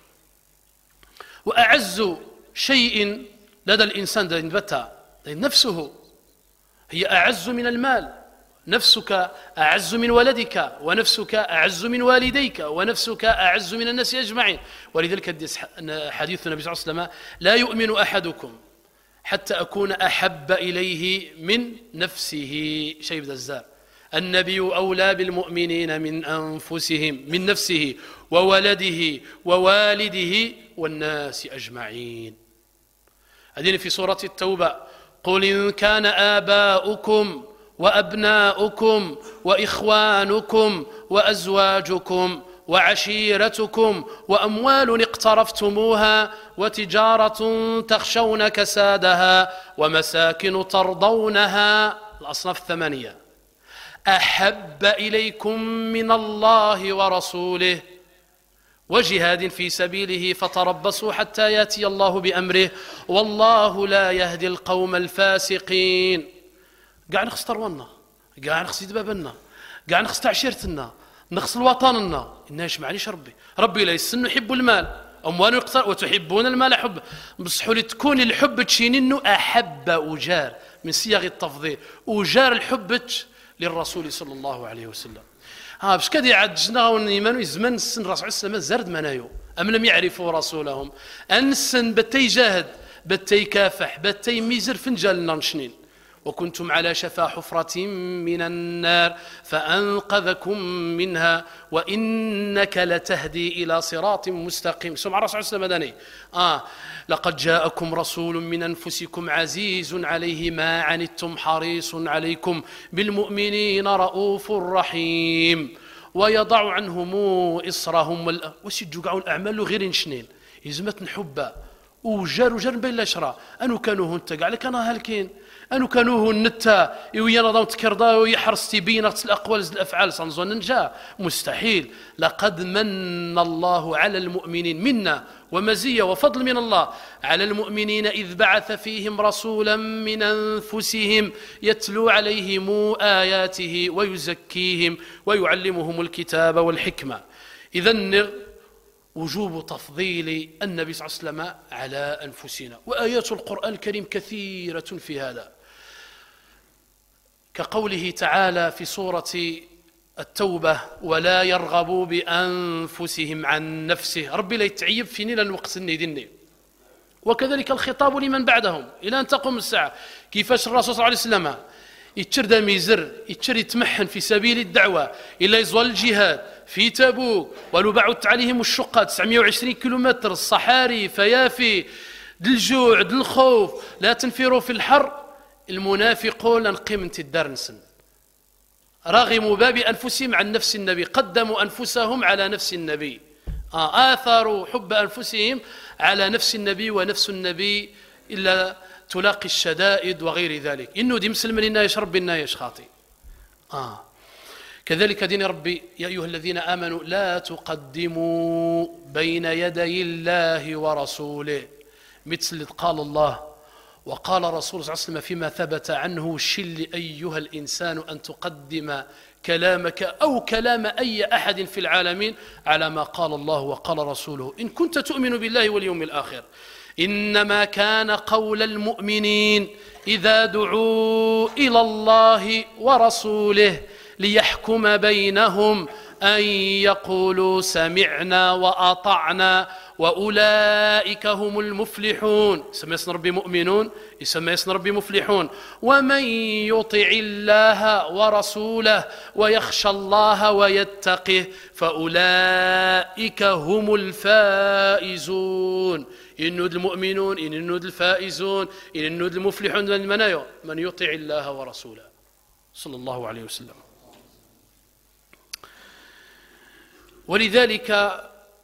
وأعز شيء لدى الإنسان بتا نفسه هي أعز من المال. نفسك أعز من ولدك، ونفسك أعز من والديك، ونفسك أعز من الناس أجمعين. ولذلك حديث النبي صلى الله عليه وسلم لا يؤمن أحدكم حتى أكون أحب إليه من نفسه. شيء الزار النبي أولى بالمؤمنين من أنفسهم من نفسه وولده ووالده والناس أجمعين. هذه في سورة التوبة قل إن كان آباؤكم وأبناؤكم وإخوانكم وأزواجكم وعشيرتكم وأموال اقترفتموها وتجارة تخشون كسادها ومساكن ترضونها الأصناف الثمانية أحب إليكم من الله ورسوله وجهاد في سبيله فتربصوا حتى يأتي الله بأمره والله لا يهدي القوم الفاسقين. قاعد نخص ترونا، قاعد نخص دبابنا، قاعد نخص تعشيرتنا، نخص وطننا. إناش معليش ربي ربي لا يسن يحب المال أموال يقتر وتحبون المال حب بصحوا لتكون الحب تشينينه أحب أجار من صيغ التفضيل أجار الحب للرسول صلى الله عليه وسلم. ها باش كذا عجزنا ونيمانو يزمن السن الرسول صلى الله عليه وسلم زرد منايو أم لم يعرفوا رسولهم أنسن بتي جاهد بتي كافح بتي ميزر فنجالنا نشنين وكنتم على شفا حفرة من النار فأنقذكم منها وإنك لتهدي إلى صراط مستقيم. سمع الرسول صلى الله عليه وسلم آه لقد جاءكم رسول من أنفسكم عزيز عليه ما عنتم حريص عليكم بالمؤمنين رؤوف رحيم ويضع عنهم إصرهم وسجوا قاعوا الأعمال غير نشنين يزمت نحبه وجار وجار بين الاشرا انو كانوا هنت قال لك انا هالكين انو كانوا نتا ويا نظام تكردا ويحرس تبينه الاقوال الافعال سنظن نجا مستحيل. لقد من الله على المؤمنين منا ومزيه وفضل من الله على المؤمنين اذ بعث فيهم رسولا من انفسهم يتلو عليهم اياته ويزكيهم ويعلمهم الكتاب والحكمه. اذا وجوب تفضيل النبي صلى الله عليه وسلم على أنفسنا. وآيات القرآن الكريم كثيرة في هذا كقوله تعالى في سورة التوبة ولا يرغبوا بأنفسهم عن نفسه. ربي لا يتعيب فيني لأن وقت الندني. وكذلك الخطاب لمن بعدهم إلى أن تقوم الساعة. كيفاش الرسول صلى الله عليه وسلم يتشر ميزر يتشر يتمحن في سبيل الدعوة إلا يزول الجهاد في تبوك ولو بعدت عليهم الشقة تسعمائة وعشرين كيلومتر الصحاري فيافي دل الجوع دل الخوف لا تنفروا في الحر. المنافقون لنقيم انت الدار نسن رغموا باب أنفسهم عن نفس النبي قدموا أنفسهم على نفس النبي آه آثروا حب أنفسهم على نفس النبي ونفس النبي إلا تلاقي الشدائد وغير ذلك. إنه دي مسلم لنا يشرب لنا يشخاطي آه كذلك دين ربي يا أيها الذين آمنوا لا تقدموا بين يدي الله ورسوله. مثل قال الله وقال رسول صلى الله عليه وسلم فيما ثبت عنه شل أيها الإنسان أن تقدم كلامك أو كلام أي أحد في العالمين على ما قال الله وقال رسوله إن كنت تؤمن بالله واليوم الآخر. إنما كان قول المؤمنين إذا دعوا إلى الله ورسوله ليحكم بينهم أن يقولوا سمعنا وأطعنا وأولئك هم المفلحون. يسمى اسم ربي مؤمنون يسمى اسم ربي مفلحون. ومن يطع الله ورسوله ويخشى الله ويتقه فأولئك هم الفائزون. إنود المؤمنون إن النود الفائزون إن النود المفلحون من من يطع الله ورسوله صلى الله عليه وسلم. ولذلك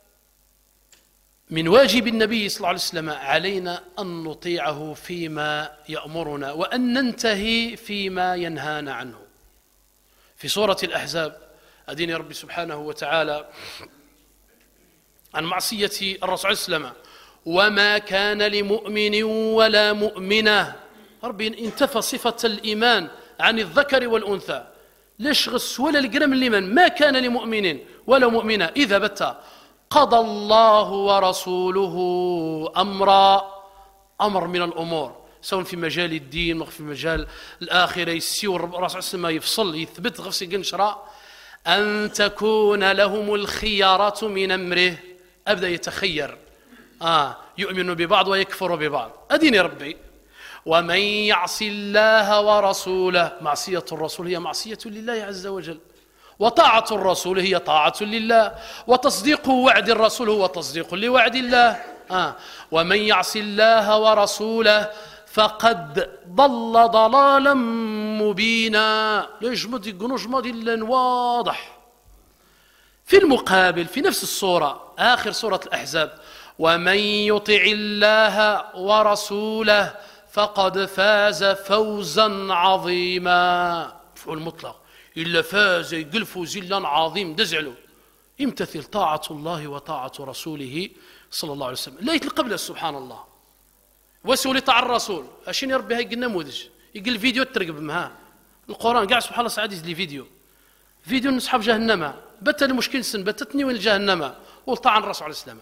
من واجب النبي صلى الله عليه وسلم علينا أن نطيعه فيما يأمرنا وأن ننتهي فيما ينهانا عنه. في سورة الأحزاب أدين ربي سبحانه وتعالى عن معصية الرسول صلى الله عليه وسلم وما كان لمؤمن ولا مؤمنة. ربي انتفى صفة الإيمان عن الذكر والأنثى ليش غس ولا القرم لمن ما كان لمؤمن ولا مؤمنة إذا بت قضى الله ورسوله أمرا أمر من الأمور سواء في مجال الدين وفي مجال الآخرة يسير الرسول صلى الله عليه وسلم يفصل يثبت غفص قنشرة أن تكون لهم الخيارة من أمره. أبدأ يتخير آه يؤمن ببعض ويكفر ببعض. أديني ربي ومن يعص الله ورسوله. معصية الرسول هي معصية لله عز وجل وطاعة الرسول هي طاعة لله وتصديق وعد الرسول هو تصديق لوعد الله. آه ومن يعص الله ورسوله فقد ضل ضلالا مبينا. ليش ما تقولوش ما دي واضح. في المقابل في نفس السورة آخر سورة الأحزاب ومن يطع الله ورسوله فقد فاز فوزا عظيما. مفعول مطلق إلا فاز يقل فوزا عظيم دزعلو يمتثل طاعة الله وطاعة رسوله صلى الله عليه وسلم. ليت القبلة سبحان الله وسولي طاع الرسول أشين يربي هاي قلنا نموذج يقل فيديو ترقب معها القرآن قاعد سبحان الله سعادي لي فيديو فيديو نصحاب جهنم بت المشكل سن بتتني وين جهنم وطاعا الرسول عليه السلام.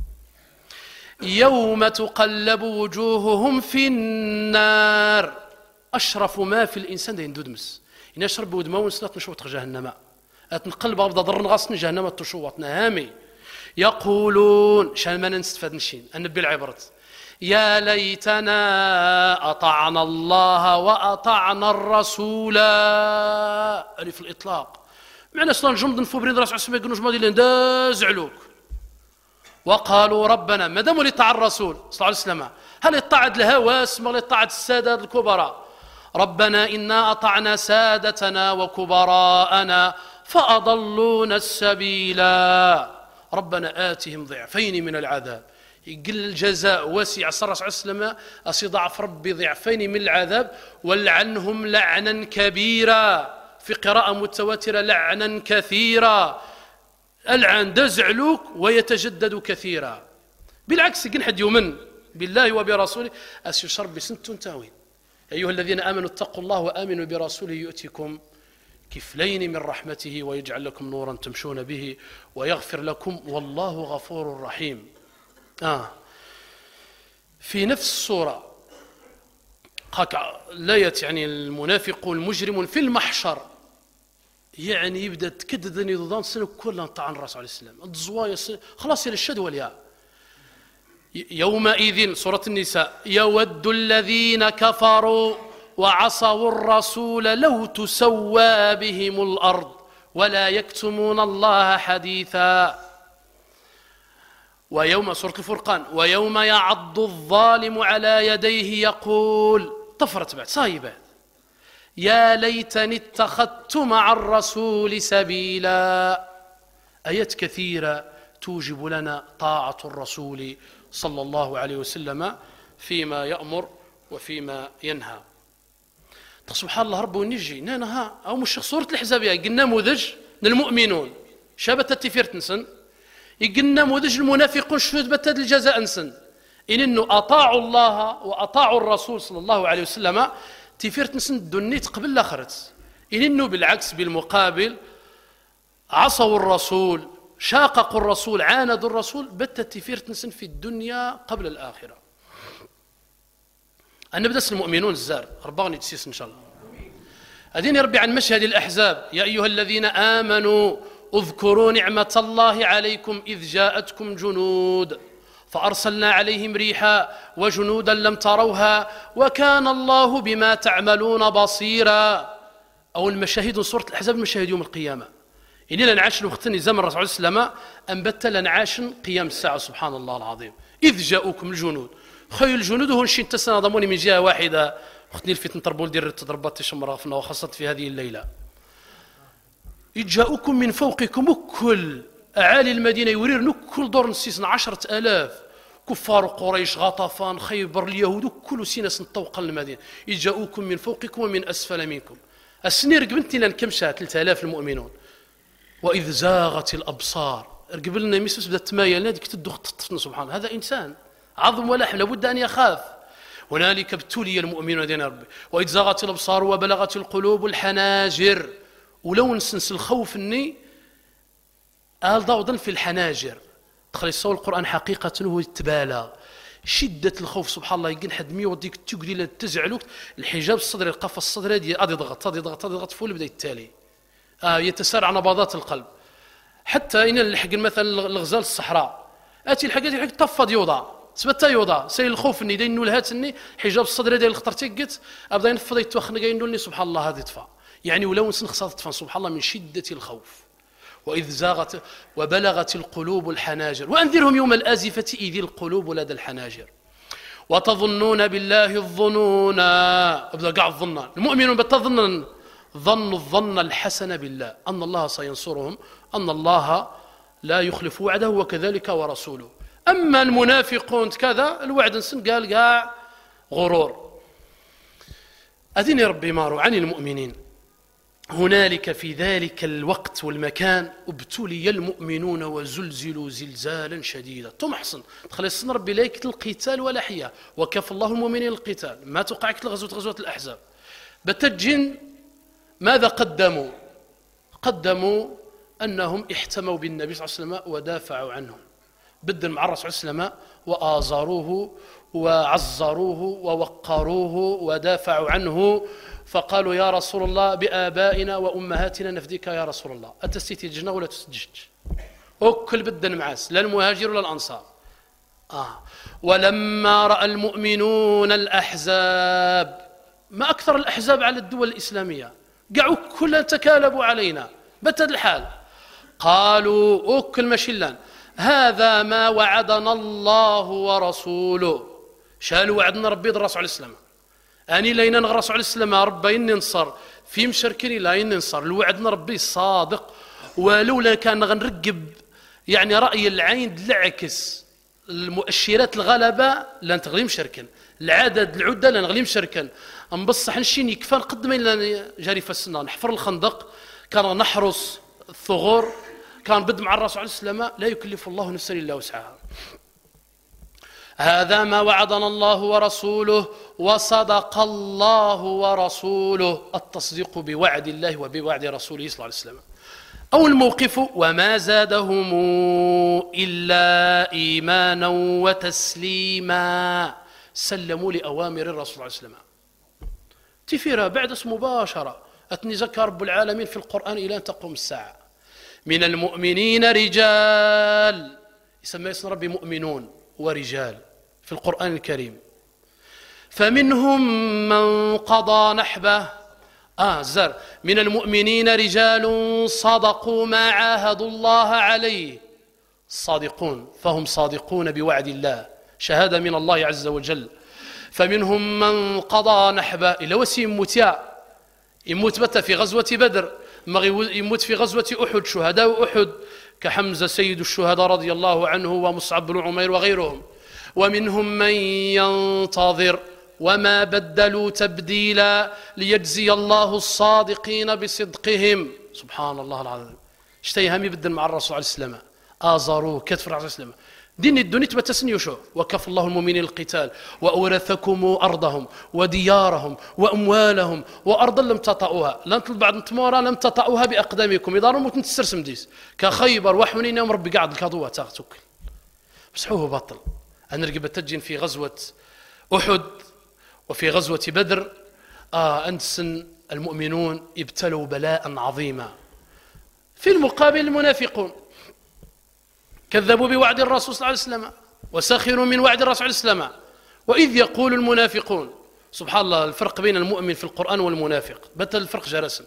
يوم تقلب وجوههم في النار. أشرف ما في الإنسان دين دودمس إن أشرب ودمون سنات نشوط جهنم أتنقلب أبدا ضر نغصن جهنم تشوط نهامي. يقولون شان ما نستفاد نشين النبي العبرت يا ليتنا أطعنا الله وأطعنا الرسول. ألف الإطلاق معنا أصلا جمد نفوبرين راس عسما يقولون جمد اللي نداز علوك. وقالوا ربنا ما داموا لطاع الرسول صلى الله عليه وسلم، هل اطاعة الهواس ما اطاعة السادة الكبراء؟ ربنا إنا أطعنا سادتنا وكبراءنا فأضلونا السبيلا ربنا آتهم ضعفين من العذاب. يقل الجزاء واسع صلى الله عليه وسلم أسي ضعف ربي ضعفين من العذاب ولعنهم لعنا كبيرا، في قراءة متواترة لعنا كثيرا. العن دزعلوك ويتجدد كثيرا. بالعكس يقن حد يؤمن بالله وبرسوله أسيشرب بسنت تاوين. أيها الذين آمنوا اتقوا الله وآمنوا برسوله يؤتكم كفلين من رحمته ويجعل لكم نورا تمشون به ويغفر لكم والله غفور رحيم. آه. في نفس السورة لا يعني المنافق المجرم في المحشر، يعني يبدا تكدد نضان سنة كلها طعن الرسول عليه السلام الزوايا خلاص الى الشد والياء. يومئذ سورة النساء يود الذين كفروا وعصوا الرسول لو تسوى بهم الأرض ولا يكتمون الله حديثا. ويوم سورة الفرقان ويوم يعض الظالم على يديه يقول طفرت بعد صايبة يا ليتني اتخذت مع الرسول سبيلا. آيات كثيرة توجب لنا طاعة الرسول صلى الله عليه وسلم فيما يأمر وفيما ينهى. سبحان الله ربي ونجي نانها أو مش سورة الأحزاب قلنا نموذج للمؤمنون شابت التفيرت نسن يقلنا نموذج المنافقون شهود بتد الجزاء نسن إن إنه أطاعوا الله وأطاعوا الرسول صلى الله عليه وسلم تفيرت نسن الدنيت قبل الآخرت. إن إنه بالعكس بالمقابل عصوا الرسول شاققوا الرسول عاندوا الرسول بت تفيرت نسن في الدنيا قبل الآخرة. أنا بدأت المؤمنون الزار رباني تسيس إن شاء الله. أديني ربي عن مشهد الأحزاب يا أيها الذين آمنوا اذكروا نعمة الله عليكم إذ جاءتكم جنود فأرسلنا عليهم ريحا وجنودا لم تروها وكان الله بما تعملون بصيرا. أو المشاهد سورة الأحزاب المشاهد يوم القيامة إننا نعاش وقتني زمن الرسول صلى الله عليه وسلم أنبت لنعاش قيام الساعة سبحان الله العظيم. إذ جاءوكم الجنود خيل الجنود هو نشين تسنى ضموني من جهة واحدة وقتني الفتن تربول دير التضربات تشمرافنا وخاصة في هذه الليلة. إذ جاءوكم من فوقكم وكل أعالي المدينة يورير نكل دور نسيسنا عشرة آلاف كفار قريش غطفان خيبر اليهود وكل سينس نطوق المدينة. إذ جاءوكم من فوقكم ومن أسفل منكم السنير قبلتي لان كم شاء ثلاثة آلاف المؤمنون. وإذ زاغت الأبصار قبلنا ميسوس بدأت تمايل ناديك تدخ تطفن سبحان هذا إنسان عظم ولحم لابد أن يخاف. هنالك ابتلي المؤمنون دين ربي. وإذ زاغت الأبصار وبلغت القلوب الحناجر ولو نسنس الخوف اني آل ضوضا في الحناجر تخلي الصور القرآن حقيقة هو التبالى شدة الخوف سبحان الله يقين حد مي وديك تقولي لا تزعلوك الحجاب الصدري القفص الصدري هذه ادي ضغط ادي ضغط ادي ضغط فول بدا يتالي آه يتسارع نبضات القلب حتى ان الحق مثلا الغزال الصحراء اتي الحاجات الحق طفى يوضع ثبت يوضع سيل الخوف اني داين الهاتني حجاب الصدري ديال الخطر تيقت ابدا ينفض يتوخن قاينولني سبحان الله هذه طفى يعني ولو نسنخ طفى سبحان الله من شدة الخوف. وإذ زاغت وبلغت القلوب الحناجر وأنذرهم يوم الآزفة إذ القلوب لدى الحناجر وتظنون بالله الظنون أبدأ قاع الظن المؤمنون بتظن ظن الظن الحسن بالله أن الله سينصرهم أن الله لا يخلف وعده وكذلك ورسوله. أما المنافقون كذا الوعد نسن قال قاع غرور. أذن ربي مارو عن المؤمنين هنالك في ذلك الوقت والمكان ابتلي المؤمنون وزلزلوا زلزالا شديدا. ثم احسن تخلي السن ربي لايك القتال ولا حياه وكف الله المؤمنين القتال ما توقعك الغزوة غزوة الأحزاب. بتجن ماذا قدموا؟ قدموا أنهم احتموا بالنبي صلى الله عليه وسلم ودافعوا عنه بدل مع الرسول صلى الله عليه وسلم وآزروه وعزروه ووقروه ودافعوا عنه فقالوا يا رسول الله بآبائنا وأمهاتنا نفديك يا رسول الله أتستيتي الجنة ولا تسجج وكل بدن معاس لا المهاجر ولا الأنصار آه. ولما رأى المؤمنون الأحزاب، ما أكثر الأحزاب على الدول الإسلامية، قعوا كلها تكالبوا علينا بتد الحال، قالوا أكل مشلان هذا ما وعدنا الله ورسوله. شالوا وعدنا ربي الرسول عليه السلام، أني لين نغرس على السلام ربي ننصر في مشركين لا ننصر، الوعدنا ربي صادق. ولولا كان غنرقب يعني رأي العين العكس المؤشرات الغلبة لا تغلي مشركا، العدد العدة لا نغلي مشركا، نبصح نشين يكفى نقدم إلى جاري في السنة نحفر الخندق، كان نحرس الثغور، كان بد مع الرسول عليه السلام لا يكلف الله نفسا إلا وسعها. هذا ما وعدنا الله ورسوله وصدق الله ورسوله، التصديق بوعد الله وبوعد رسوله صلى الله عليه وسلم. أو الموقف وما زادهم إلا إيمانا وتسليما، سلموا لأوامر الرسول صلى الله عليه وسلم. تفيرها بعد مباشرة أتني زكى رب العالمين في القرآن إلى أن تقوم الساعة. من المؤمنين رجال، يسمى اسم ربي مؤمنون ورجال في القرآن الكريم، فمنهم من قضى نحبه. آه زر من المؤمنين رجال صدقوا ما عاهدوا الله عليه، صادقون فهم صادقون بوعد الله، شهادة من الله عز وجل. فمنهم من قضى نحبه، إلا وسي يموت يموت بت في غزوة بدر، يموت في غزوة أحد، شهداء أحد كحمزة سيد الشهداء رضي الله عنه ومصعب بن عمير وغيرهم. ومنهم من ينتظر وما بدلوا تبديلا ليجزي الله الصادقين بصدقهم. سبحان الله العظيم، اشتي هم يبدل مع الرسول عليه السلام، آزروا كتف الرسول عليه السلام دين الدنيا تبتسني وشو، وكف الله المؤمنين القتال وأورثكم أرضهم وديارهم وأموالهم وأرضا لم تطأوها، لم بعد تمورا لم تطأوها بأقدامكم، إذا رموت نتسرسم ديس كخيبر وحنين يوم ربي قاعد الكضوة تاغتك بسحوه بطل. أنا رقبة تجين في غزوة أحد وفي غزوة بدر، آه أنسن المؤمنون ابتلوا بلاء عظيما. في المقابل المنافقون كذبوا بوعد الرسول صلى الله عليه وسلم وسخروا من وعد الرسول عليه السلام. وإذ يقول المنافقون، سبحان الله الفرق بين المؤمن في القرآن والمنافق، بطل الفرق جرسا،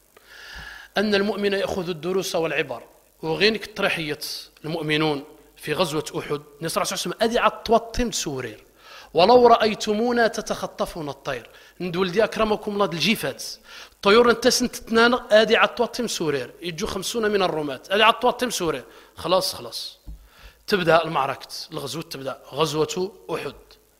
أن المؤمن يأخذ الدروس والعبر، وغينك طرحية المؤمنون في غزوة أحد نصر عليه السلام أدي عطوطم سورير ولو رأيتمونا تتخطفون الطير، ندول دي أكرمكم الله الجيفات الطيور انتسن تتنان أدي عطوطم سورير، يجوا خمسون من الرماة أدي عطوطم سورير، خلاص خلاص تبدأ المعركة، الغزوة تبدأ غزوة أحد.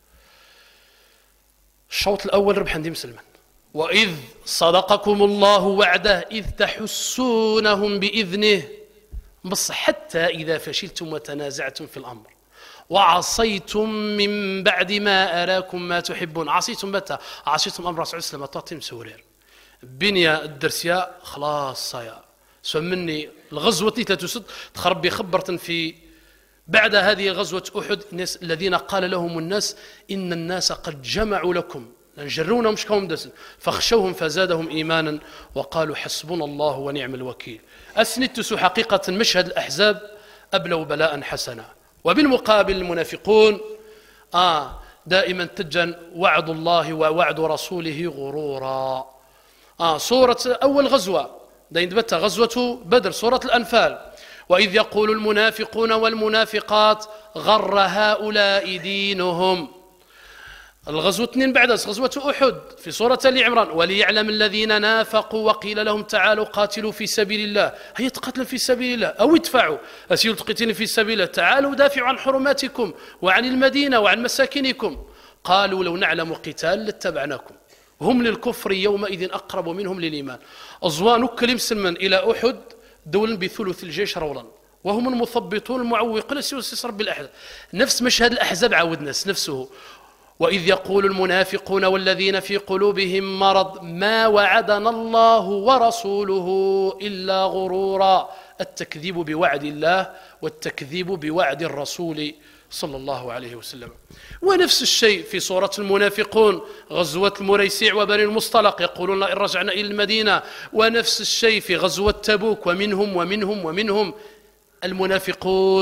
الشوط الأول ربح عندي مسلمان، وإذ صدقكم الله وعده إذ تحسونهم بإذنه، بس حتى إذا فشلتم وتنازعتم في الأمر وعصيتم من بعد ما أراكم ما تحبون، عصيتم متى؟ عصيتم أمر رسول الله صلى الله عليه وسلم سورير بنيا الدرسياء خلاص صايا سمني الغزوة اللي تسد تخرب خبرة في بعد هذه غزوة أحد الناس الذين قال لهم الناس إن الناس قد جمعوا لكم نجرونا مش كوم دسن فاخشوهم فزادهم إيمانا وقالوا حسبنا الله ونعم الوكيل. أسندتس حقيقة مشهد الأحزاب أبلوا بلاء حسنا. وبالمقابل المنافقون آه دائما تجن وعد الله ووعد رسوله غرورا. آه سورة أول غزوة دين دبتها غزوة بدر سورة الأنفال، وإذ يقول المنافقون والمنافقات غر هؤلاء دينهم. الغزوة اثنين بعد غزوة أحد في سورة آل عمران وليعلم الذين نافقوا وقيل لهم تعالوا قاتلوا في سبيل الله، هي تقاتلوا في سبيل الله أو ادفعوا أسيروا تقاتلوا في سبيل الله، تعالوا دافعوا عن حرماتكم وعن المدينة وعن مساكنكم، قالوا لو نعلم قتال لاتبعناكم هم للكفر يومئذ أقرب منهم للإيمان. أزوان كلم سلمان إلى أحد دولا بثلث الجيش رولا وهم المثبطون المعوقون سيوسس رب الأحزاب، نفس مشهد الأحزاب عاود ناس نفسه. وإذ يقول المنافقون والذين في قلوبهم مرض ما وعدنا الله ورسوله إلا غرورا، التكذيب بوعد الله والتكذيب بوعد الرسول صلى الله عليه وسلم. ونفس الشيء في سورة المنافقون غزوة المريسيع وبني المصطلق يقولون إن رجعنا إلى المدينة، ونفس الشيء في غزوة تبوك ومنهم ومنهم ومنهم المنافقون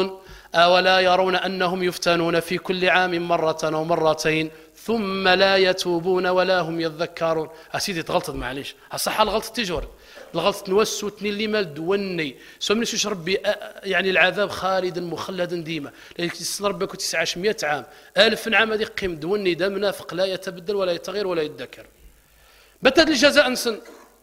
أولا يرون أنهم يفتنون في كل عام مرة أو مرتين ثم لا يتوبون ولا هم يذكرون. أسيدي تغلطت معليش الصحة الغلط تجور الغلط نوسو تني اللي مال دوني سومني سوش ربي يعني العذاب خالدا مخلدا ديما لأنك تسن ربك تسعة مئة عام ألف عام هذه قيم دوني دا منافق لا يتبدل ولا يتغير ولا يتذكر بتد الجزاء انسن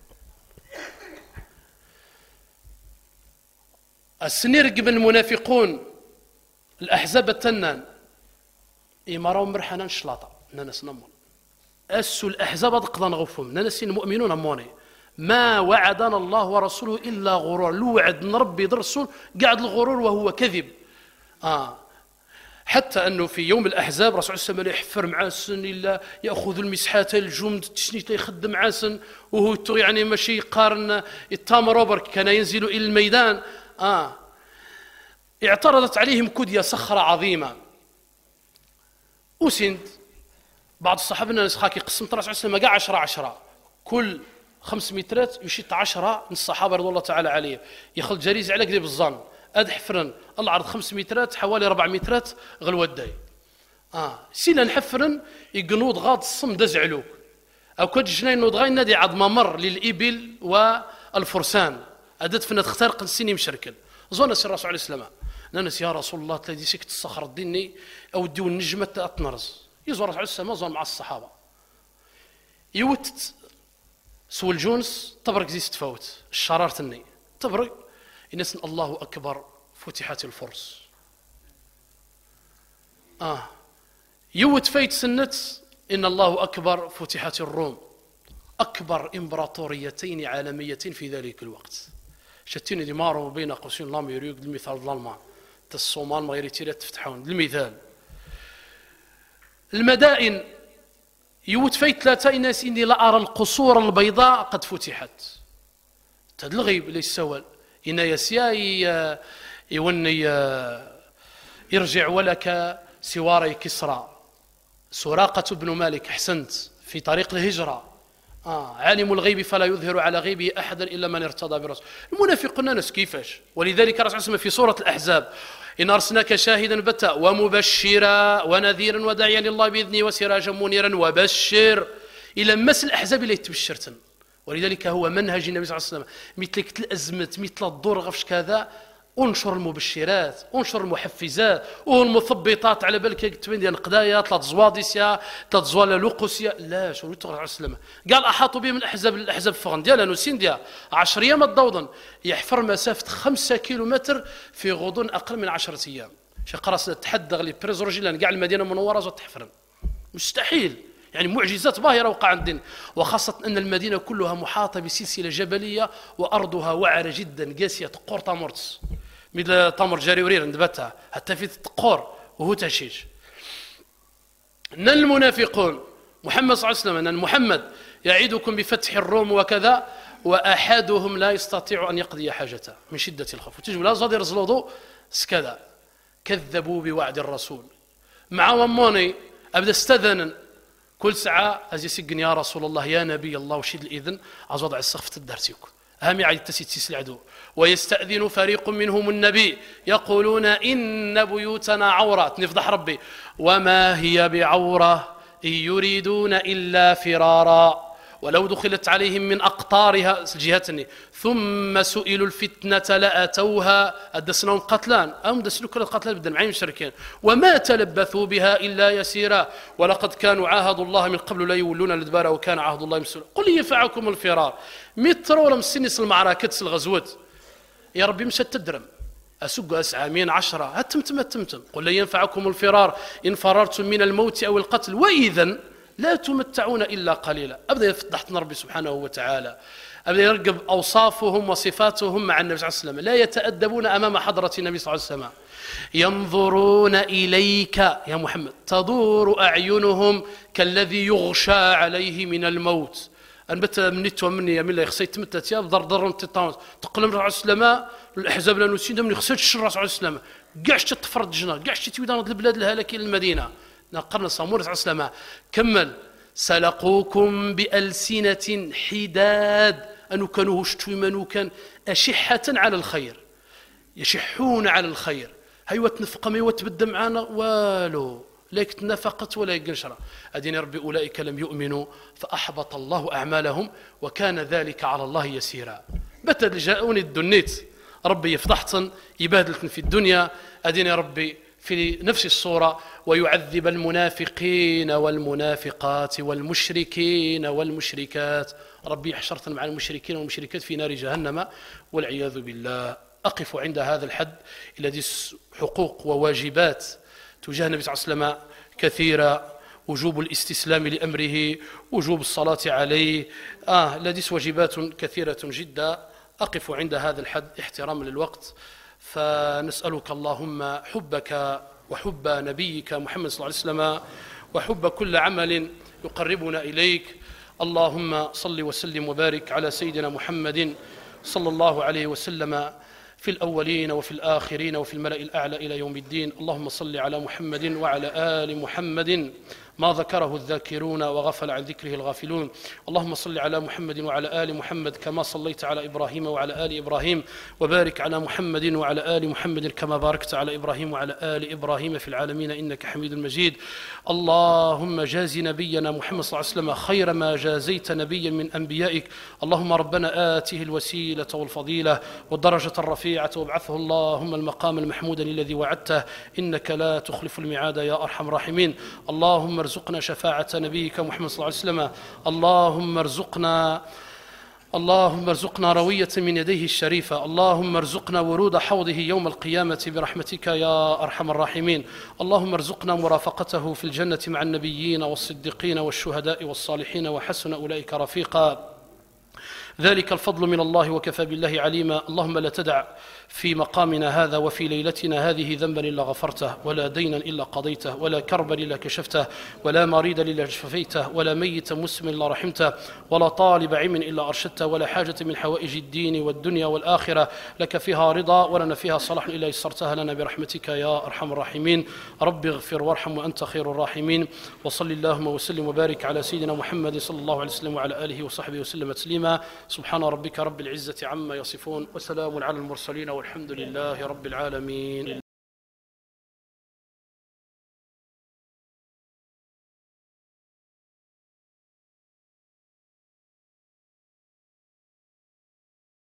السنير قبل المنافقون الأحزاب التنان إمارة مرحنا شلاطة ناس نمون أسوا الأحزاب قضى نغفهم ناس المؤمنون أموني ما وعدنا الله ورسوله إلا غرور لو وعد ربي الرسول قاعد الغرور وهو كذب آه حتى أنه في يوم الأحزاب رسول الله صلى الله عليه وسلم يحفر مع سن إلا يأخذ المسحات الجمد تشنيت يخدم مع سن وهو يعني ماشي قارن التامر وبرك كان ينزل إلى الميدان آه اعترضت عليهم كدية صخرة عظيمة وسند بعض الصحابة الناس خاكي قسم ترى عليه وسلم قاع عشرة عشرة كل خمس مترات يشيط عشرة من الصحابة رضي الله تعالى عليهم يخل جريز على قريب الظن أد حفرن العرض خمس مترات حوالي ربع مترات غلوة الداي آه سيلا نحفرن يقنود غاض الصم دزعلوك أو كد جنين نود غاين نادي عض ممر للإبل والفرسان أدت فينا تخترق السيني مشركل زونا سي الرسول عليه السلام نانس يا رسول الله تلاقي سكت الصخر الديني أو ديو النجمة أتنرز يزور الرسول عليه السلام زون مع الصحابة يوت سو الجونس تبرك زي ستفوت الشرارة الني تبرك الناس الله أكبر فتحت الفرس آه يوت فيت سنت إن الله أكبر فتحت الروم أكبر إمبراطوريتين عالميتين في ذلك الوقت شتين اللي ماروا بين قوسين الله يريد المثال الألمان الصومال ما غير تيرات تفتحون المثال المدائن يوت فيت ثلاثة الناس إني لا أرى القصور البيضاء قد فتحت تدلغيب ليس سوال إن يسياي يوني يرجع ولك سواري كسرى سراقة بن مالك أحسنت في طريق الهجرة آه عالم الغيب فلا يظهر على غيبه أحدا إلا من ارتضى برسول المنافقون ناس كيفاش ولذلك الرسول صلى الله عليه وسلم في سورة الأحزاب إن أرسلناك شاهدا بتا ومبشرا ونذيرا وداعيا لله بإذنه وسراجا منيرا وبشر إلى مس الأحزاب اللي تبشرتن ولذلك هو منهج النبي صلى الله عليه وسلم مثل الأزمة مثل الضر غفش كذا انشر المبشرات انشر المحفزات والمثبطات على بالك تبين ديال القضايا ثلاث زواديسيا ثلاث زوال لوقوسيا لا شو ريتو عليه السلام قال احاطوا به من الاحزاب الاحزاب فغن ديالها نسين ديال عشر ايام الضوضن يحفر مسافه خمسة كيلومتر في غضون اقل من عشرة ايام شي قراص تحدى لي بريزورجيلان كاع المدينه المنوره زو تحفرن مستحيل يعني معجزات باهرة وقع عندنا وخاصة أن المدينة كلها محاطة بسلسلة جبلية وأرضها وعرة جدا قاسية تقور تامورتس مثل تامر جاري ورير ندبتها حتى في تقور وهو تشيش أن المنافقون محمد صلى الله عليه وسلم أن محمد يعيدكم بفتح الروم وكذا وأحدهم لا يستطيع أن يقضي حاجته من شدة الخوف وتجب لا زاد يرزلوضو سكذا كذبوا بوعد الرسول مع وموني أبدا استذنا كل ساعة أزي سجن يا رسول الله يا نبي الله وشيد الإذن عز وضع السقف الدرسيك أهم يعيد تسيتسيس العدو ويستأذن فريق منهم النبي يقولون إن بيوتنا عورة نفضح ربي وما هي بعورة إن يريدون إلا فرارا ولو دخلت عليهم من أقطارها جهتني ثم سئلوا الفتنة لأتوها أدسناهم قتلان أم دسلوا كل القتلان بدل معين مشركين وما تلبثوا بها إلا يسيرا ولقد كانوا عاهدوا الله من قبل لا يولون الأدبار وكان عهد الله مسؤولا قل ينفعكم الفرار متر ولا مسنس المعركة الغزوات يا ربي مش تدرم أسق أسعى من عشرة هتمتم هتمتم قل لا ينفعكم الفرار إن فررتم من الموت أو القتل وإذا لا تمتعون إلا قليلا أبدأ يفضحتنا ربي سبحانه وتعالى أبدأ يرقب أوصافهم وصفاتهم مع النبي صلى الله عليه وسلم لا يتأدبون أمام حضرة النبي صلى الله عليه وسلم ينظرون إليك يا محمد تدور أعينهم كالذي يغشى عليه من الموت أنبت منيت ومني من لا يخسيت متت يا ضر ضر تطاوس تقلم على السلامة الأحزاب لا نسينا من يخسيت الشر على السلامة قاعش تفرد جنا قاعش تتويدان البلاد الهلاكي للمدينة نقرنا صامور عليه السلامة كمل سلقوكم بألسنة حداد أنو كانوا هشتوا منو كان أشحة على الخير يشحون على الخير هاي تنفق ما وتبدا معانا والو ليك تنفقت ولا يقنشرة أدين ربي أولئك لم يؤمنوا فأحبط الله أعمالهم وكان ذلك على الله يسيرا. بتد جاءوني الدنيت ربي يفضحتن يبادلتن في الدنيا أدين ربي في نفس الصورة ويعذب المنافقين والمنافقات والمشركين والمشركات. ربي يحشرتن مع المشركين والمشركات في نار جهنم والعياذ بالله. أقف عند هذا الحد الذي حقوق وواجبات تجاه النبي صلى الله عليه وسلم كثيرة. وجوب الاستسلام لأمره، وجوب الصلاة عليه، آه لديس واجبات كثيرة جدا. أقف عند هذا الحد احتراما للوقت، فنسألك اللهم حبك وحب نبيك محمد صلى الله عليه وسلم وحب كل عمل يقربنا إليك. اللهم صل وسلم وبارك على سيدنا محمد صلى الله عليه وسلم في الأولين وفي الآخرين وفي الملأ الأعلى إلى يوم الدين. اللهم صل على محمد وعلى آل محمد ما ذكره الذاكرون وغفل عن ذكره الغافلون. اللهم صل على محمد وعلى آل محمد كما صليت على إبراهيم وعلى آل إبراهيم، وبارك على محمد وعلى آل محمد كما باركت على إبراهيم وعلى آل إبراهيم في العالمين إنك حميد مجيد. اللهم جاز نبينا محمد صلى الله عليه وسلم خير ما جازيت نبيا من أنبيائك. اللهم ربنا آته الوسيلة والفضيلة والدرجة الرفيعة وابعثه اللهم المقام المحمود الذي وعدته إنك لا تخلف الميعاد يا أرحم الراحمين. اللهم ارزقنا شفاعة نبيك محمد صلى الله عليه وسلم. اللهم ارزقنا اللهم ارزقنا روية من يديه الشريفة. اللهم ارزقنا ورود حوضه يوم القيامة برحمتك يا أرحم الراحمين. اللهم ارزقنا مرافقته في الجنة مع النبيين والصديقين والشهداء والصالحين وحسن أولئك رفيقا. ذلك الفضل من الله وكفى بالله عليما. اللهم لا تدع في مقامنا هذا وفي ليلتنا هذه ذنبا إلا غفرته، ولا دينا إلا قضيته، ولا كربا إلا كشفته، ولا مريضا إلا شفيته، ولا ميتا مسلما إلا رحمته، ولا طالب علم إلا أرشدته، ولا حاجة من حوائج الدين والدنيا والآخرة لك فيها رضا ولنا فيها صلاح إلا يسرتها لنا برحمتك يا أرحم الراحمين. رب اغفر وارحم وأنت خير الراحمين. وصل اللهم وسلم وبارك على سيدنا محمد صلى الله عليه وسلم وعلى آله وصحبه وسلم تسليما. سبحان ربك رب العزة عما يصفون وسلام على المرسلين والحمد لله رب العالمين.